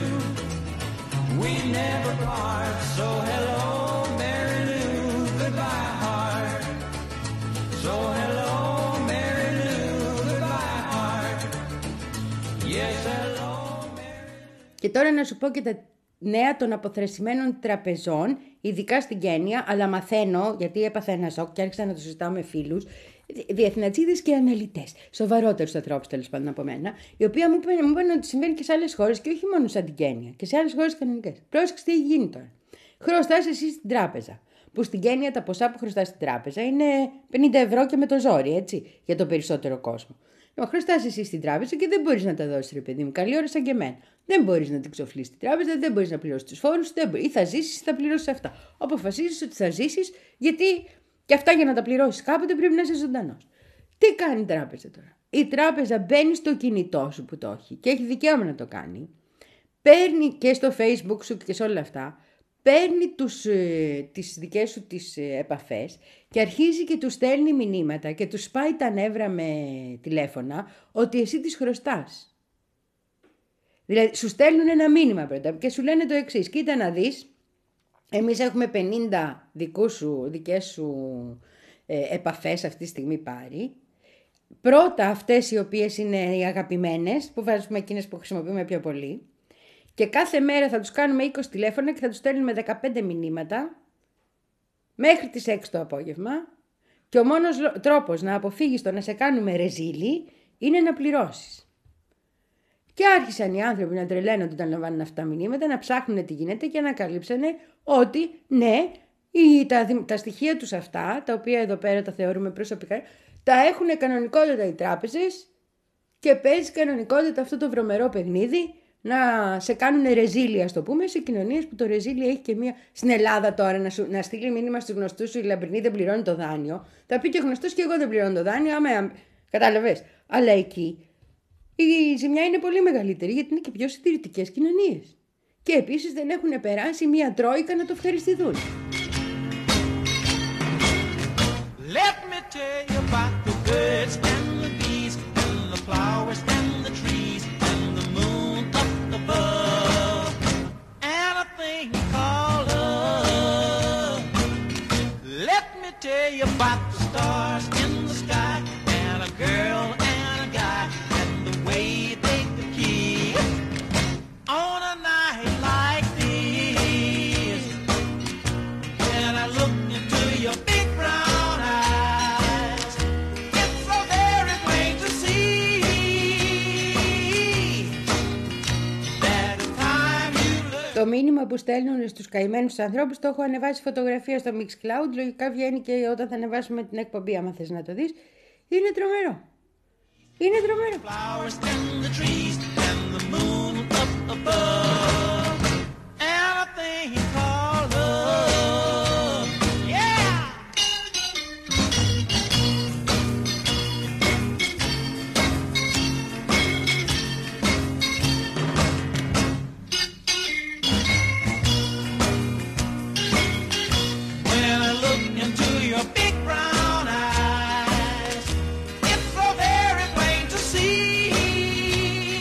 we never part, so hello Mary Lou, goodbye heart. So hello Mary Lou, goodbye heart. Yes, hello Mary Lou. Και τώρα να σου πω και τα νέα των αποθρεσιμένων τραπεζών, ειδικά στην Κένια, αλλά μαθαίνω, γιατί έπαθα ένα σοκ και άρχισα να το συζητάω με φίλους, διεθνατζίδες και αναλυτές, σοβαρότερους ανθρώπους τέλος πάντων από μένα, οι οποίοι μου είπαν ότι συμβαίνει και σε άλλες χώρες και όχι μόνο σαν την Κένια, και σε άλλες χώρες κανονικές. Πρόσεξε τι έχει γίνει τώρα. Χρωστάς εσύ στην τράπεζα. Που στην Κένια τα ποσά που χρωστάς στην τράπεζα είναι πενήντα ευρώ και με το ζόρι, έτσι, για τον περισσότερο κόσμο. Λοιπόν, χρωστάς εσύ στην τράπεζα και δεν μπορείς να τα δώσεις, ρε παιδί μου. Καλή ώρα σαν και εμένα. Δεν μπορείς να την ξοφλήσεις την τράπεζα, δεν μπορείς να πληρώσεις τους φόρους, δεν μπορεί. Ή θα ζήσεις ή θα πληρώσεις αυτά. Αποφασίζεις ότι θα ζήσεις, γιατί και αυτά για να τα πληρώσεις κάποτε πρέπει να είσαι ζωντανός. Τι κάνει η τράπεζα τώρα? Η τράπεζα μπαίνει στο κινητό σου που το έχει και έχει δικαίωμα να το κάνει. Παίρνει και στο Facebook σου και σε όλα αυτά. Παίρνει τους, ε, τις δικές σου τις ε, επαφές και αρχίζει και τους στέλνει μηνύματα και τους σπάει τα νεύρα με τηλέφωνα ότι εσύ τις χρωστάς. Δηλαδή σου στέλνουν ένα μήνυμα πρώτα και σου λένε το εξής. Κοίτα να δεις, εμείς έχουμε πενήντα δικούς σου, δικές σου ε, επαφές αυτή τη στιγμή πάρει. Πρώτα αυτές οι οποίες είναι οι αγαπημένες, που βάζουμε εκείνες που χρησιμοποιούμε πιο πολύ. Και κάθε μέρα θα τους κάνουμε είκοσι τηλέφωνα και θα τους στέλνουμε δεκαπέντε μηνύματα μέχρι τις έξι το απόγευμα. Και ο μόνος τρόπος να αποφύγεις το να σε κάνουμε ρεζίλι είναι να πληρώσεις. Και άρχισαν οι άνθρωποι να τρελαίνονται όταν λαμβάνουν αυτά τα μηνύματα, να ψάχνουν τι γίνεται και ανακαλύψανε ότι ναι, οι, τα, τα στοιχεία τους αυτά, τα οποία εδώ πέρα τα θεωρούμε προσωπικά, τα έχουν κανονικότητα οι τράπεζες και παίζει κανονικότητα αυτό το βρωμερό παιχνίδι να σε κάνουν ρεζίλι, ας το πούμε, σε κοινωνίες που το ρεζίλι έχει και μία. Στην Ελλάδα τώρα να, σου, να στείλει μήνυμα στους γνωστούς σου η Λαμπρινή δεν πληρώνει το δάνειο. Θα πει και ο γνωστός και εγώ δεν πληρώνω το δάνειο, άμα κατάλαβες. Αλλά εκεί η ζημιά είναι πολύ μεγαλύτερη γιατί είναι και πιο συντηρητικές κοινωνίες. Και επίσης δεν έχουν περάσει μία τρόικα να το ευχαριστηθούν. Let me tell you about the birds and the bees and the flowers and the trees and the moon up above and a thing called love. Let me tell you about the stars in the sky and a girl and a guy and the way they could kiss on a night like this. And I look into your big brown eyes. It's so very plain to see that the time you look. Το μήνυμα που στέλνουν στους καημένους ανθρώπους το έχω ανεβάσει φωτογραφία στο Mixcloud. Λογικά βγαίνει και όταν θα ανεβάσουμε την εκπομπή, άμα θες να το δεις. Είναι τρομερό. Είναι τρομερό. Flowers and the trees and the moon up above and a thing called love. Yeah. When I look into your big brown eyes, it's so very plain to see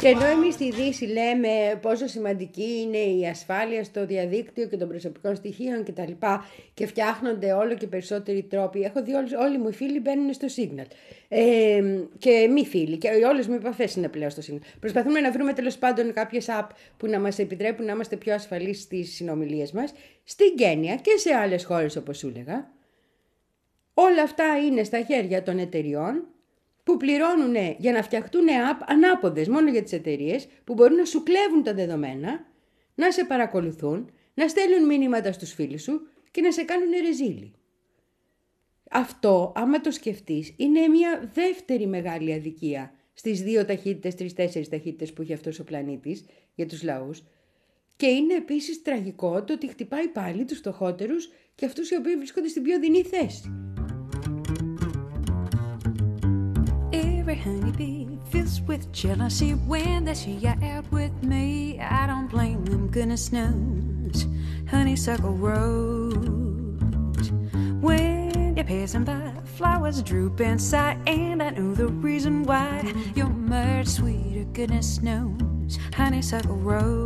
Και ενώ εμείς στη Δύση λέμε πόσο σημαντική είναι η ασφάλεια στο διαδίκτυο και των προσωπικών στοιχείων κτλ. Και, και φτιάχνονται όλο και περισσότεροι τρόποι. Έχω δει όλους, όλοι μου οι φίλοι μπαίνουν στο Signal. Ε, και μη φίλοι. Και όλες μου οι επαφές είναι πλέον στο Signal. Προσπαθούμε να βρούμε τέλος πάντων κάποιες app που να μας επιτρέπουν να είμαστε πιο ασφαλείς στις συνομιλίες μας. Στην Κένια και σε άλλες χώρες όπως σου έλεγα. Όλα αυτά είναι στα χέρια των εταιριών που πληρώνουν για να φτιαχτούν app ανάποδες μόνο για τις εταιρείες που μπορούν να σου κλέβουν τα δεδομένα, να σε παρακολουθούν, να στέλνουν μηνύματα στους φίλους σου και να σε κάνουν ρεζίλι. Αυτό, άμα το σκεφτείς, είναι μια δεύτερη μεγάλη αδικία στις δύο ταχύτητες, τρεις-τέσσερις ταχύτητες που έχει αυτός ο πλανήτης για τους λαούς. Και είναι επίσης τραγικό το ότι χτυπάει πάλι τους φτωχότερους και αυτούς οι οποίοι βρίσκονται στην πιο δεινή θέση. Every honeybee fills with jealousy when they see you out with me. I don't blame them, goodness knows. Honeysuckle rose. When you're passing by, flowers droop inside, and I know the reason why. You're much sweeter, goodness knows. Honeysuckle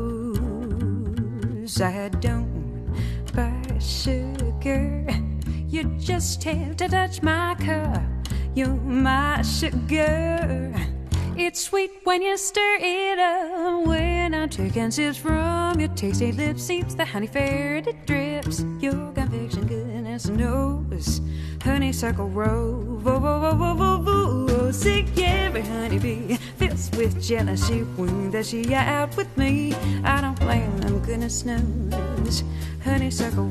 rose. I don't buy sugar. You just have to touch my cup. You're my sugar. It's sweet when you stir it up. When I'm taking sips from your tasty lips, seeps the honey fair it drips. Your conviction, goodness knows. Honeysuckle rose, oh, oh, oh, oh, oh, oh. Sick every honeybee fills with jealousy when they see you out with me. I don't blame them, goodness knows. Honeysuckle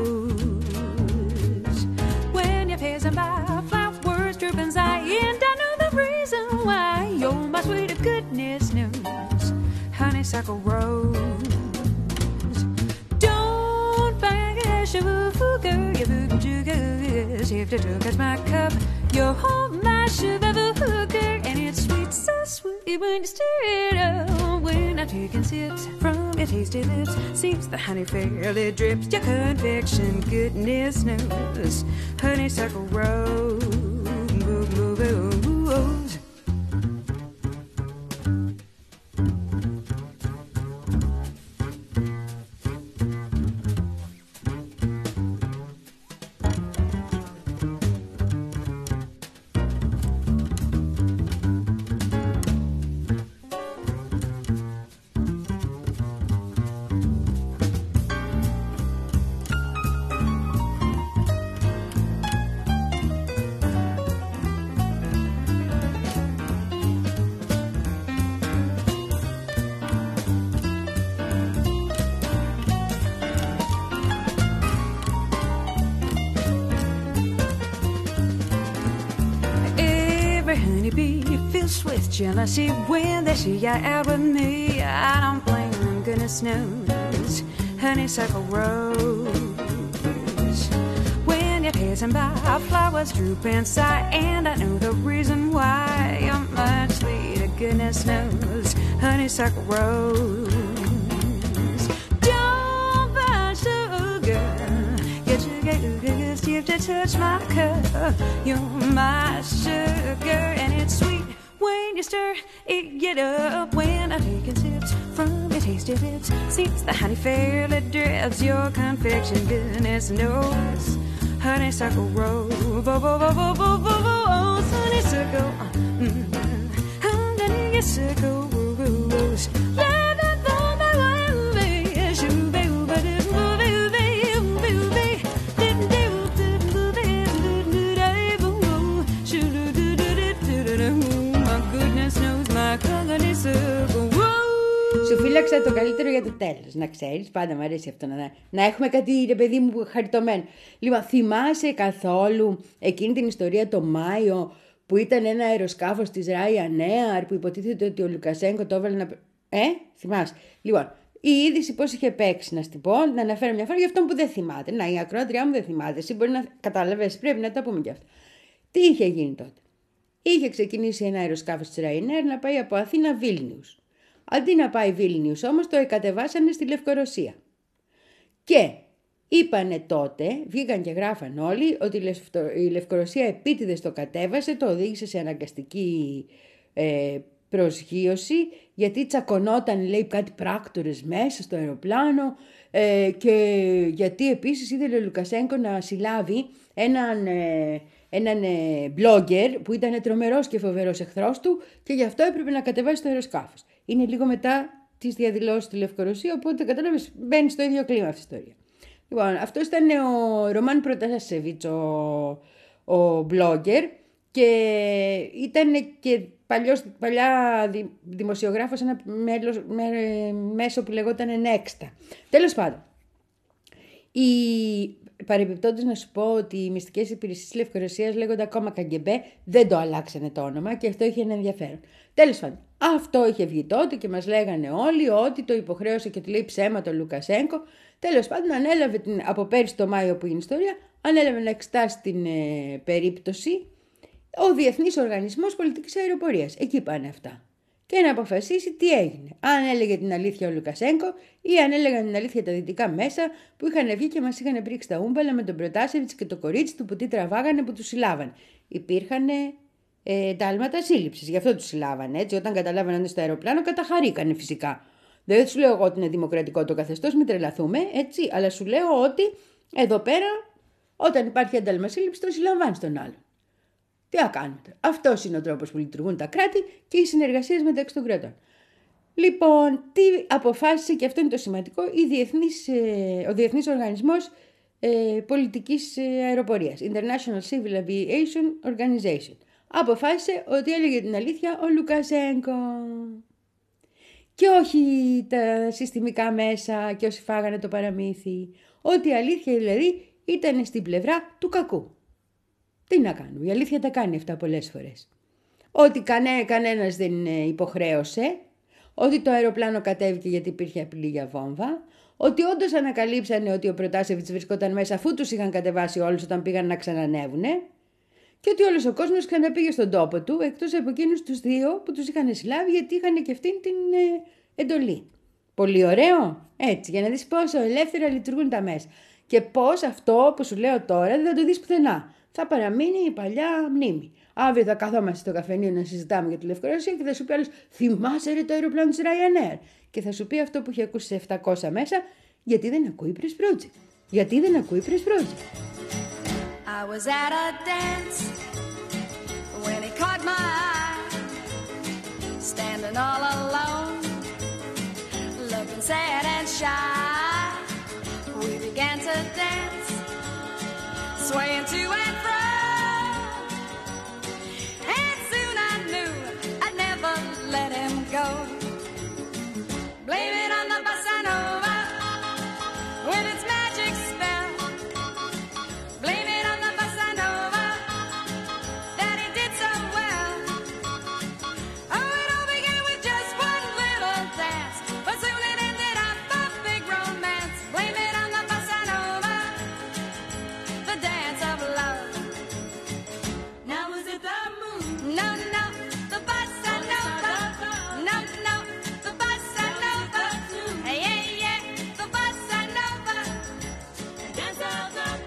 rose. When you're passing by, droop inside, and I know the reason why. You're my sweet goodness knows. Honeysuckle rose. Don't forget your sugar, your sugar. If you touch my cup, you're my sugar, and it's sweet, so sweet when you stir it up. When I'm taking sips from your tasty lips, seeps the honey fairly drips. Your conviction, goodness knows. Honeysuckle rose. With jealousy when they see you out with me. I don't blame them, goodness knows. Honeysuckle rose. When you're passing by, flowers droop inside, and I know the reason why. You're much sweeter, goodness knows. Honeysuckle rose. Don't buy sugar. Your sugar, you have to touch my cup. You're my sugar, and it's sweet when you stir it, get up. When I'm taking sips from your tasty lips, seeps the honey fairly drips. Your confection, goodness knows. Honeysuckle rose, oh, oh, oh, oh, oh, oh, oh, honeysuckle, mm-hmm. Honeysuckle rose. Σου φύλαξα το καλύτερο για το τέλος, να ξέρεις, πάντα μου αρέσει αυτό, να, να έχουμε κάτι, ρε παιδί μου, χαριτωμένο. Λοιπόν, θυμάσαι καθόλου εκείνη την ιστορία το Μάιο που ήταν ένα αεροσκάφος της Ryanair που υποτίθεται ότι ο Λουκασέγκο το έβαλε να... Ε, θυμάσαι. Λοιπόν, η είδηση πώς είχε παίξει, να στην πω, να αναφέρω μια φορά για αυτό που δεν θυμάται. Να, η ακροάτριά μου δεν θυμάται, εσύ μπορεί να κατάλαβες, πρέπει να τα πούμε κι αυτά. Τι είχε γίνει τότε? Είχε ξεκινήσει ένα αεροσκάφος της Ryanair να πάει από Αθήνα Βίλνιους. Αντί να πάει Βίλνιους όμως το εκατεβάσανε στη Λευκορωσία. Και είπανε τότε, βγήκαν και γράφαν όλοι, ότι η Λευκορωσία επίτηδες το κατέβασε, το οδήγησε σε αναγκαστική ε, προσγείωση, γιατί τσακωνόταν, λέει, κάτι πράκτορες μέσα στο αεροπλάνο ε, και γιατί επίσης ήθελε ο Λουκασένκο να συλλάβει έναν, ε, έναν ε, blogger που ήταν τρομερός και φοβερός εχθρός του και γι' αυτό έπρεπε να κατεβάσει το αεροσκάφος. Είναι λίγο μετά τις διαδηλώσεις στη Λευκορωσία, οπότε κατάλαβες, μπαίνει στο ίδιο κλίμα αυτή η ιστορία. Λοιπόν, αυτός ήταν ο Ρωμάν Προτάσεβιτς, ο, ο blogger, και ήταν και παλιός, παλιά δη, δημοσιογράφος, ένα μέλος, με, μέσο που λεγόταν Νέξτα. Τέλος πάντων, η, παρεμπιπτόντως να σου πω ότι οι μυστικές υπηρεσίες της Λευκορωσίας λέγονται ακόμα Καγκεμπέ, δεν το αλλάξανε το όνομα και αυτό είχε ένα ενδιαφέρον. Τέλος πάντων, αυτό είχε βγει τότε και μας λέγανε όλοι ότι το υποχρέωσε και του λέει ψέματα ο Λουκασένκο. Τέλος πάντων, ανέλαβε την, από πέρυσι το Μάιο που είναι η ιστορία, ανέλαβε να εξετάσει την ε, περίπτωση ο Διεθνής Οργανισμός Πολιτικής Αεροπορίας. Εκεί πάνε αυτά. Και να αποφασίσει τι έγινε. Αν έλεγε την αλήθεια ο Λουκασένκο ή αν έλεγαν την αλήθεια τα δυτικά μέσα που είχαν βγει και μας είχαν πρίξει τα ούμπαλα με τον Προτάσεβιτς και το κορίτσι του που τι τραβάγανε που τους συλλάβαν. Υπήρχαν ε, τάλματα σύλληψης, γι' αυτό τους συλλάβανε. Έτσι, όταν καταλάβαιναν στο αεροπλάνο, καταχαρήκανε φυσικά. Δεν σου λέω εγώ ότι είναι δημοκρατικό το καθεστώς, μην τρελαθούμε, έτσι, αλλά σου λέω ότι εδώ πέρα, όταν υπάρχει ένταλμα σύλληψης, το συλλαμβάνει τον άλλον. Τι να κάνουμε. Αυτός είναι ο τρόπος που λειτουργούν τα κράτη και οι συνεργασίες μεταξύ των κρατών. Λοιπόν, τι αποφάσισε, και αυτό είναι το σημαντικό, η Διεθνής, ο Διεθνής Οργανισμός ε, Πολιτικής Αεροπορίας, International Civil Aviation Organization. Αποφάσισε ότι έλεγε την αλήθεια ο Λουκασένκο. Και όχι τα συστημικά μέσα και όσοι φάγανε το παραμύθι. Ότι η αλήθεια δηλαδή ήταν στην πλευρά του κακού. Τι να κάνουμε, η αλήθεια τα κάνει αυτά πολλές φορές. Ότι κανέ, κανένας δεν υποχρέωσε, ότι το αεροπλάνο κατέβηκε γιατί υπήρχε απειλή για βόμβα, ότι όντως ανακαλύψανε ότι ο Προτάσεβιτς βρισκόταν μέσα αφού τους είχαν κατεβάσει όλους όταν πήγαν να ξανανεύουνε και ότι όλος ο κόσμος ξαναπήγε στον τόπο του, εκτός από εκείνους τους δύο που τους είχαν συλλάβει γιατί είχαν και αυτήν την ε, εντολή. Πολύ ωραίο, έτσι, για να δεις πόσο ελεύθερα λειτουργούν τα μέσα και πώς αυτό που σου λέω τώρα δεν θα το δεις πουθενά. Θα παραμείνει η παλιά μνήμη. Αύριο θα καθόμαστε στο καφενείο να συζητάμε για τη Λευκορωσία και θα σου πει άλλος, θυμάσαι ρε το αεροπλάνο της Ryanair. Και θα σου πει αυτό που έχει ακούσει σε επτακόσια μέσα, γιατί δεν ακούει Press Project. Γιατί δεν ακούει Press Project. I was at a dance when he caught my eye, standing all alone, looking sad and shy. We began to dance, swaying to and fro, and soon I knew I'd never let him go. Blame it on the bossa nova with its magic spell. Blame it on the bossa nova that he did so well. Oh, it all began with just one little dance, but soon it ended up a big romance. Blame it on the bossa nova, the dance of love. Now was it the moon? No, no, the bossa nova. No, no, the bossa nova. Hey, yeah, yeah, the bossa nova, the dance of love.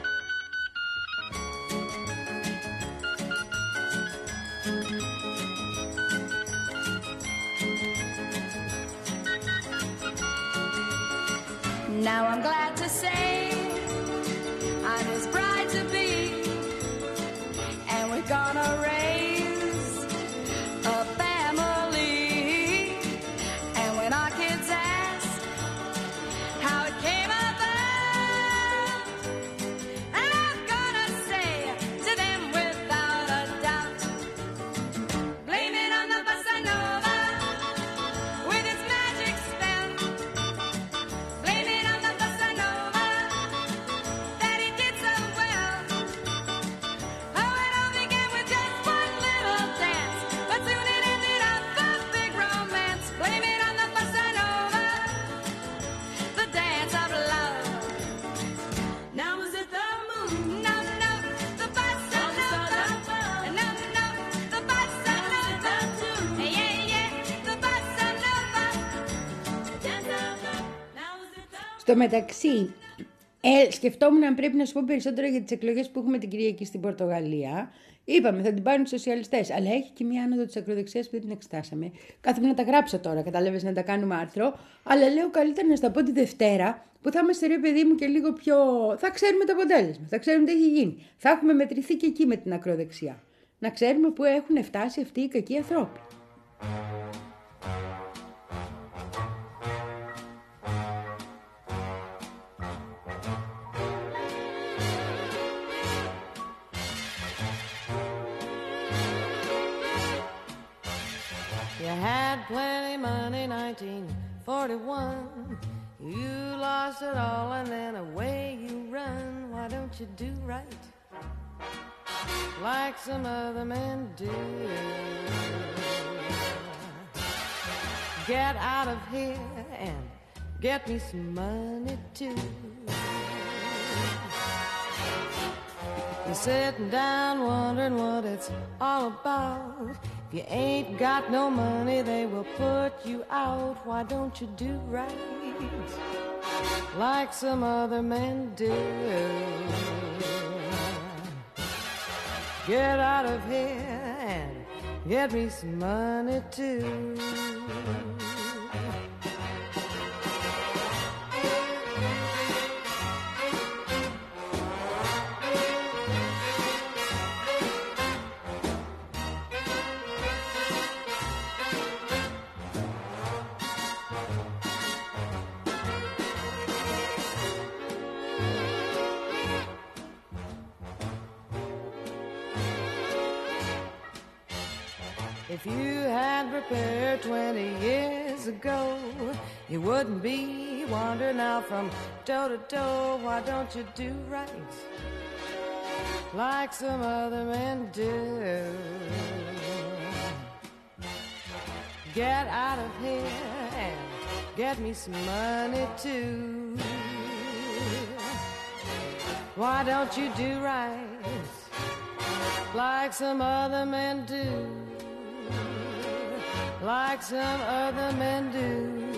Now I'm glad to say I'm his bride to be, and we're gonna raise a family. And when our kids ask how it came about, I'm gonna say to them without a doubt, blame it on the bossa nova with its magic spell. Blame it on the bossa nova that he did so well. Oh, it all began with just one little dance, but soon it ended up a big romance. Blame it on the bossa nova, the dance of love. Now was it the moon? No, no, the bossa nova. No, no, the bossa nova. Yeah, yeah, the bossa nova, dance of love. Now was it the Στο μεταξύ, ε, σκεφτόμουν αν πρέπει να σου πω περισσότερα για τις εκλογές που έχουμε την Κυριακή στην Πορτογαλία Είπαμε, θα την πάρουν οι σοσιαλιστές. Αλλά έχει και μια άνοδο της ακροδεξιάς που δεν την εξετάσαμε. Κάθομαι να τα γράψω τώρα, κατάλαβες, να τα κάνουμε άρθρο. Αλλά λέω καλύτερα να στα πω τη Δευτέρα, που θα είμαστε, ρε παιδί μου, και λίγο πιο. Θα ξέρουμε το αποτέλεσμα. Θα ξέρουμε τι έχει γίνει. Θα έχουμε μετρηθεί και εκεί με την ακροδεξιά. Να ξέρουμε πού έχουν φτάσει αυτοί οι κακοί ανθρώποι. You had plenty money, nineteen forty-one. You lost it all and then away you run. Why don't you do right like some other men do? Get out of here and get me some money too. You're sitting down wondering what it's all about. If you ain't got no money, they will put you out. Why don't you do right like some other men do? Get out of here and get me some money too. If you had prepared twenty years ago, you wouldn't be wandering out from toe to toe. Why don't you do right like some other men do? Get out of here and get me some money too. Why don't you do right like some other men do? Like some other men do,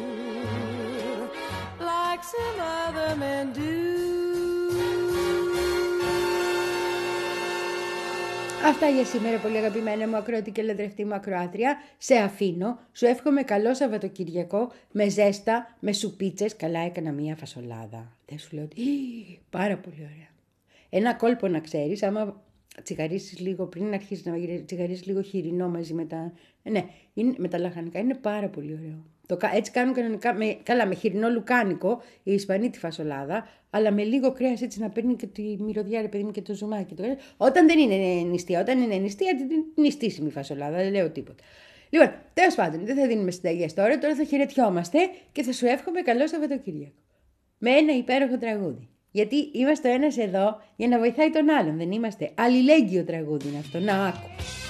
like some other men do. Αυτά για σήμερα, πολύ αγαπημένα μου ακροατή και λατρευτή μου ακροάτρια. Σε αφήνω, σου εύχομαι καλό Σαββατοκυριακό, με ζέστα, με σουπίτσες. Καλά έκανα μία φασολάδα. Δεν σου λέω ότι... Πάρα πολύ ωραία. Ένα κόλπο να ξέρεις, άμα τσιγαρίσεις λίγο πριν αρχίσεις να τσιγαρίσεις λίγο χοιρινό μαζί με τα... Ναι, είναι, με τα λαχανικά είναι πάρα πολύ ωραίο. Το, έτσι κάνουν κανονικά, με, καλά με χοιρινό λουκάνικο, οι Ισπανοί τη φασολάδα, αλλά με λίγο κρέας έτσι να παίρνει και τη μυρωδιά, ρε παιδί μου, και το ζουμάκι. Το, όταν δεν είναι νηστεία, όταν είναι νηστεία, την νηστίσιμη φασολάδα, δεν λέω τίποτα. Λοιπόν, τέλος πάντων, δεν θα δίνουμε συνταγές τώρα, τώρα θα χαιρετιόμαστε και θα σου εύχομαι καλό Σαββατοκύριακο. Με ένα υπέροχο τραγούδι. Γιατί είμαστε ο ένας εδώ για να βοηθάει τον άλλον, δεν είμαστε. Αλληλέγγυο τραγούδι είναι αυτό, να άκου.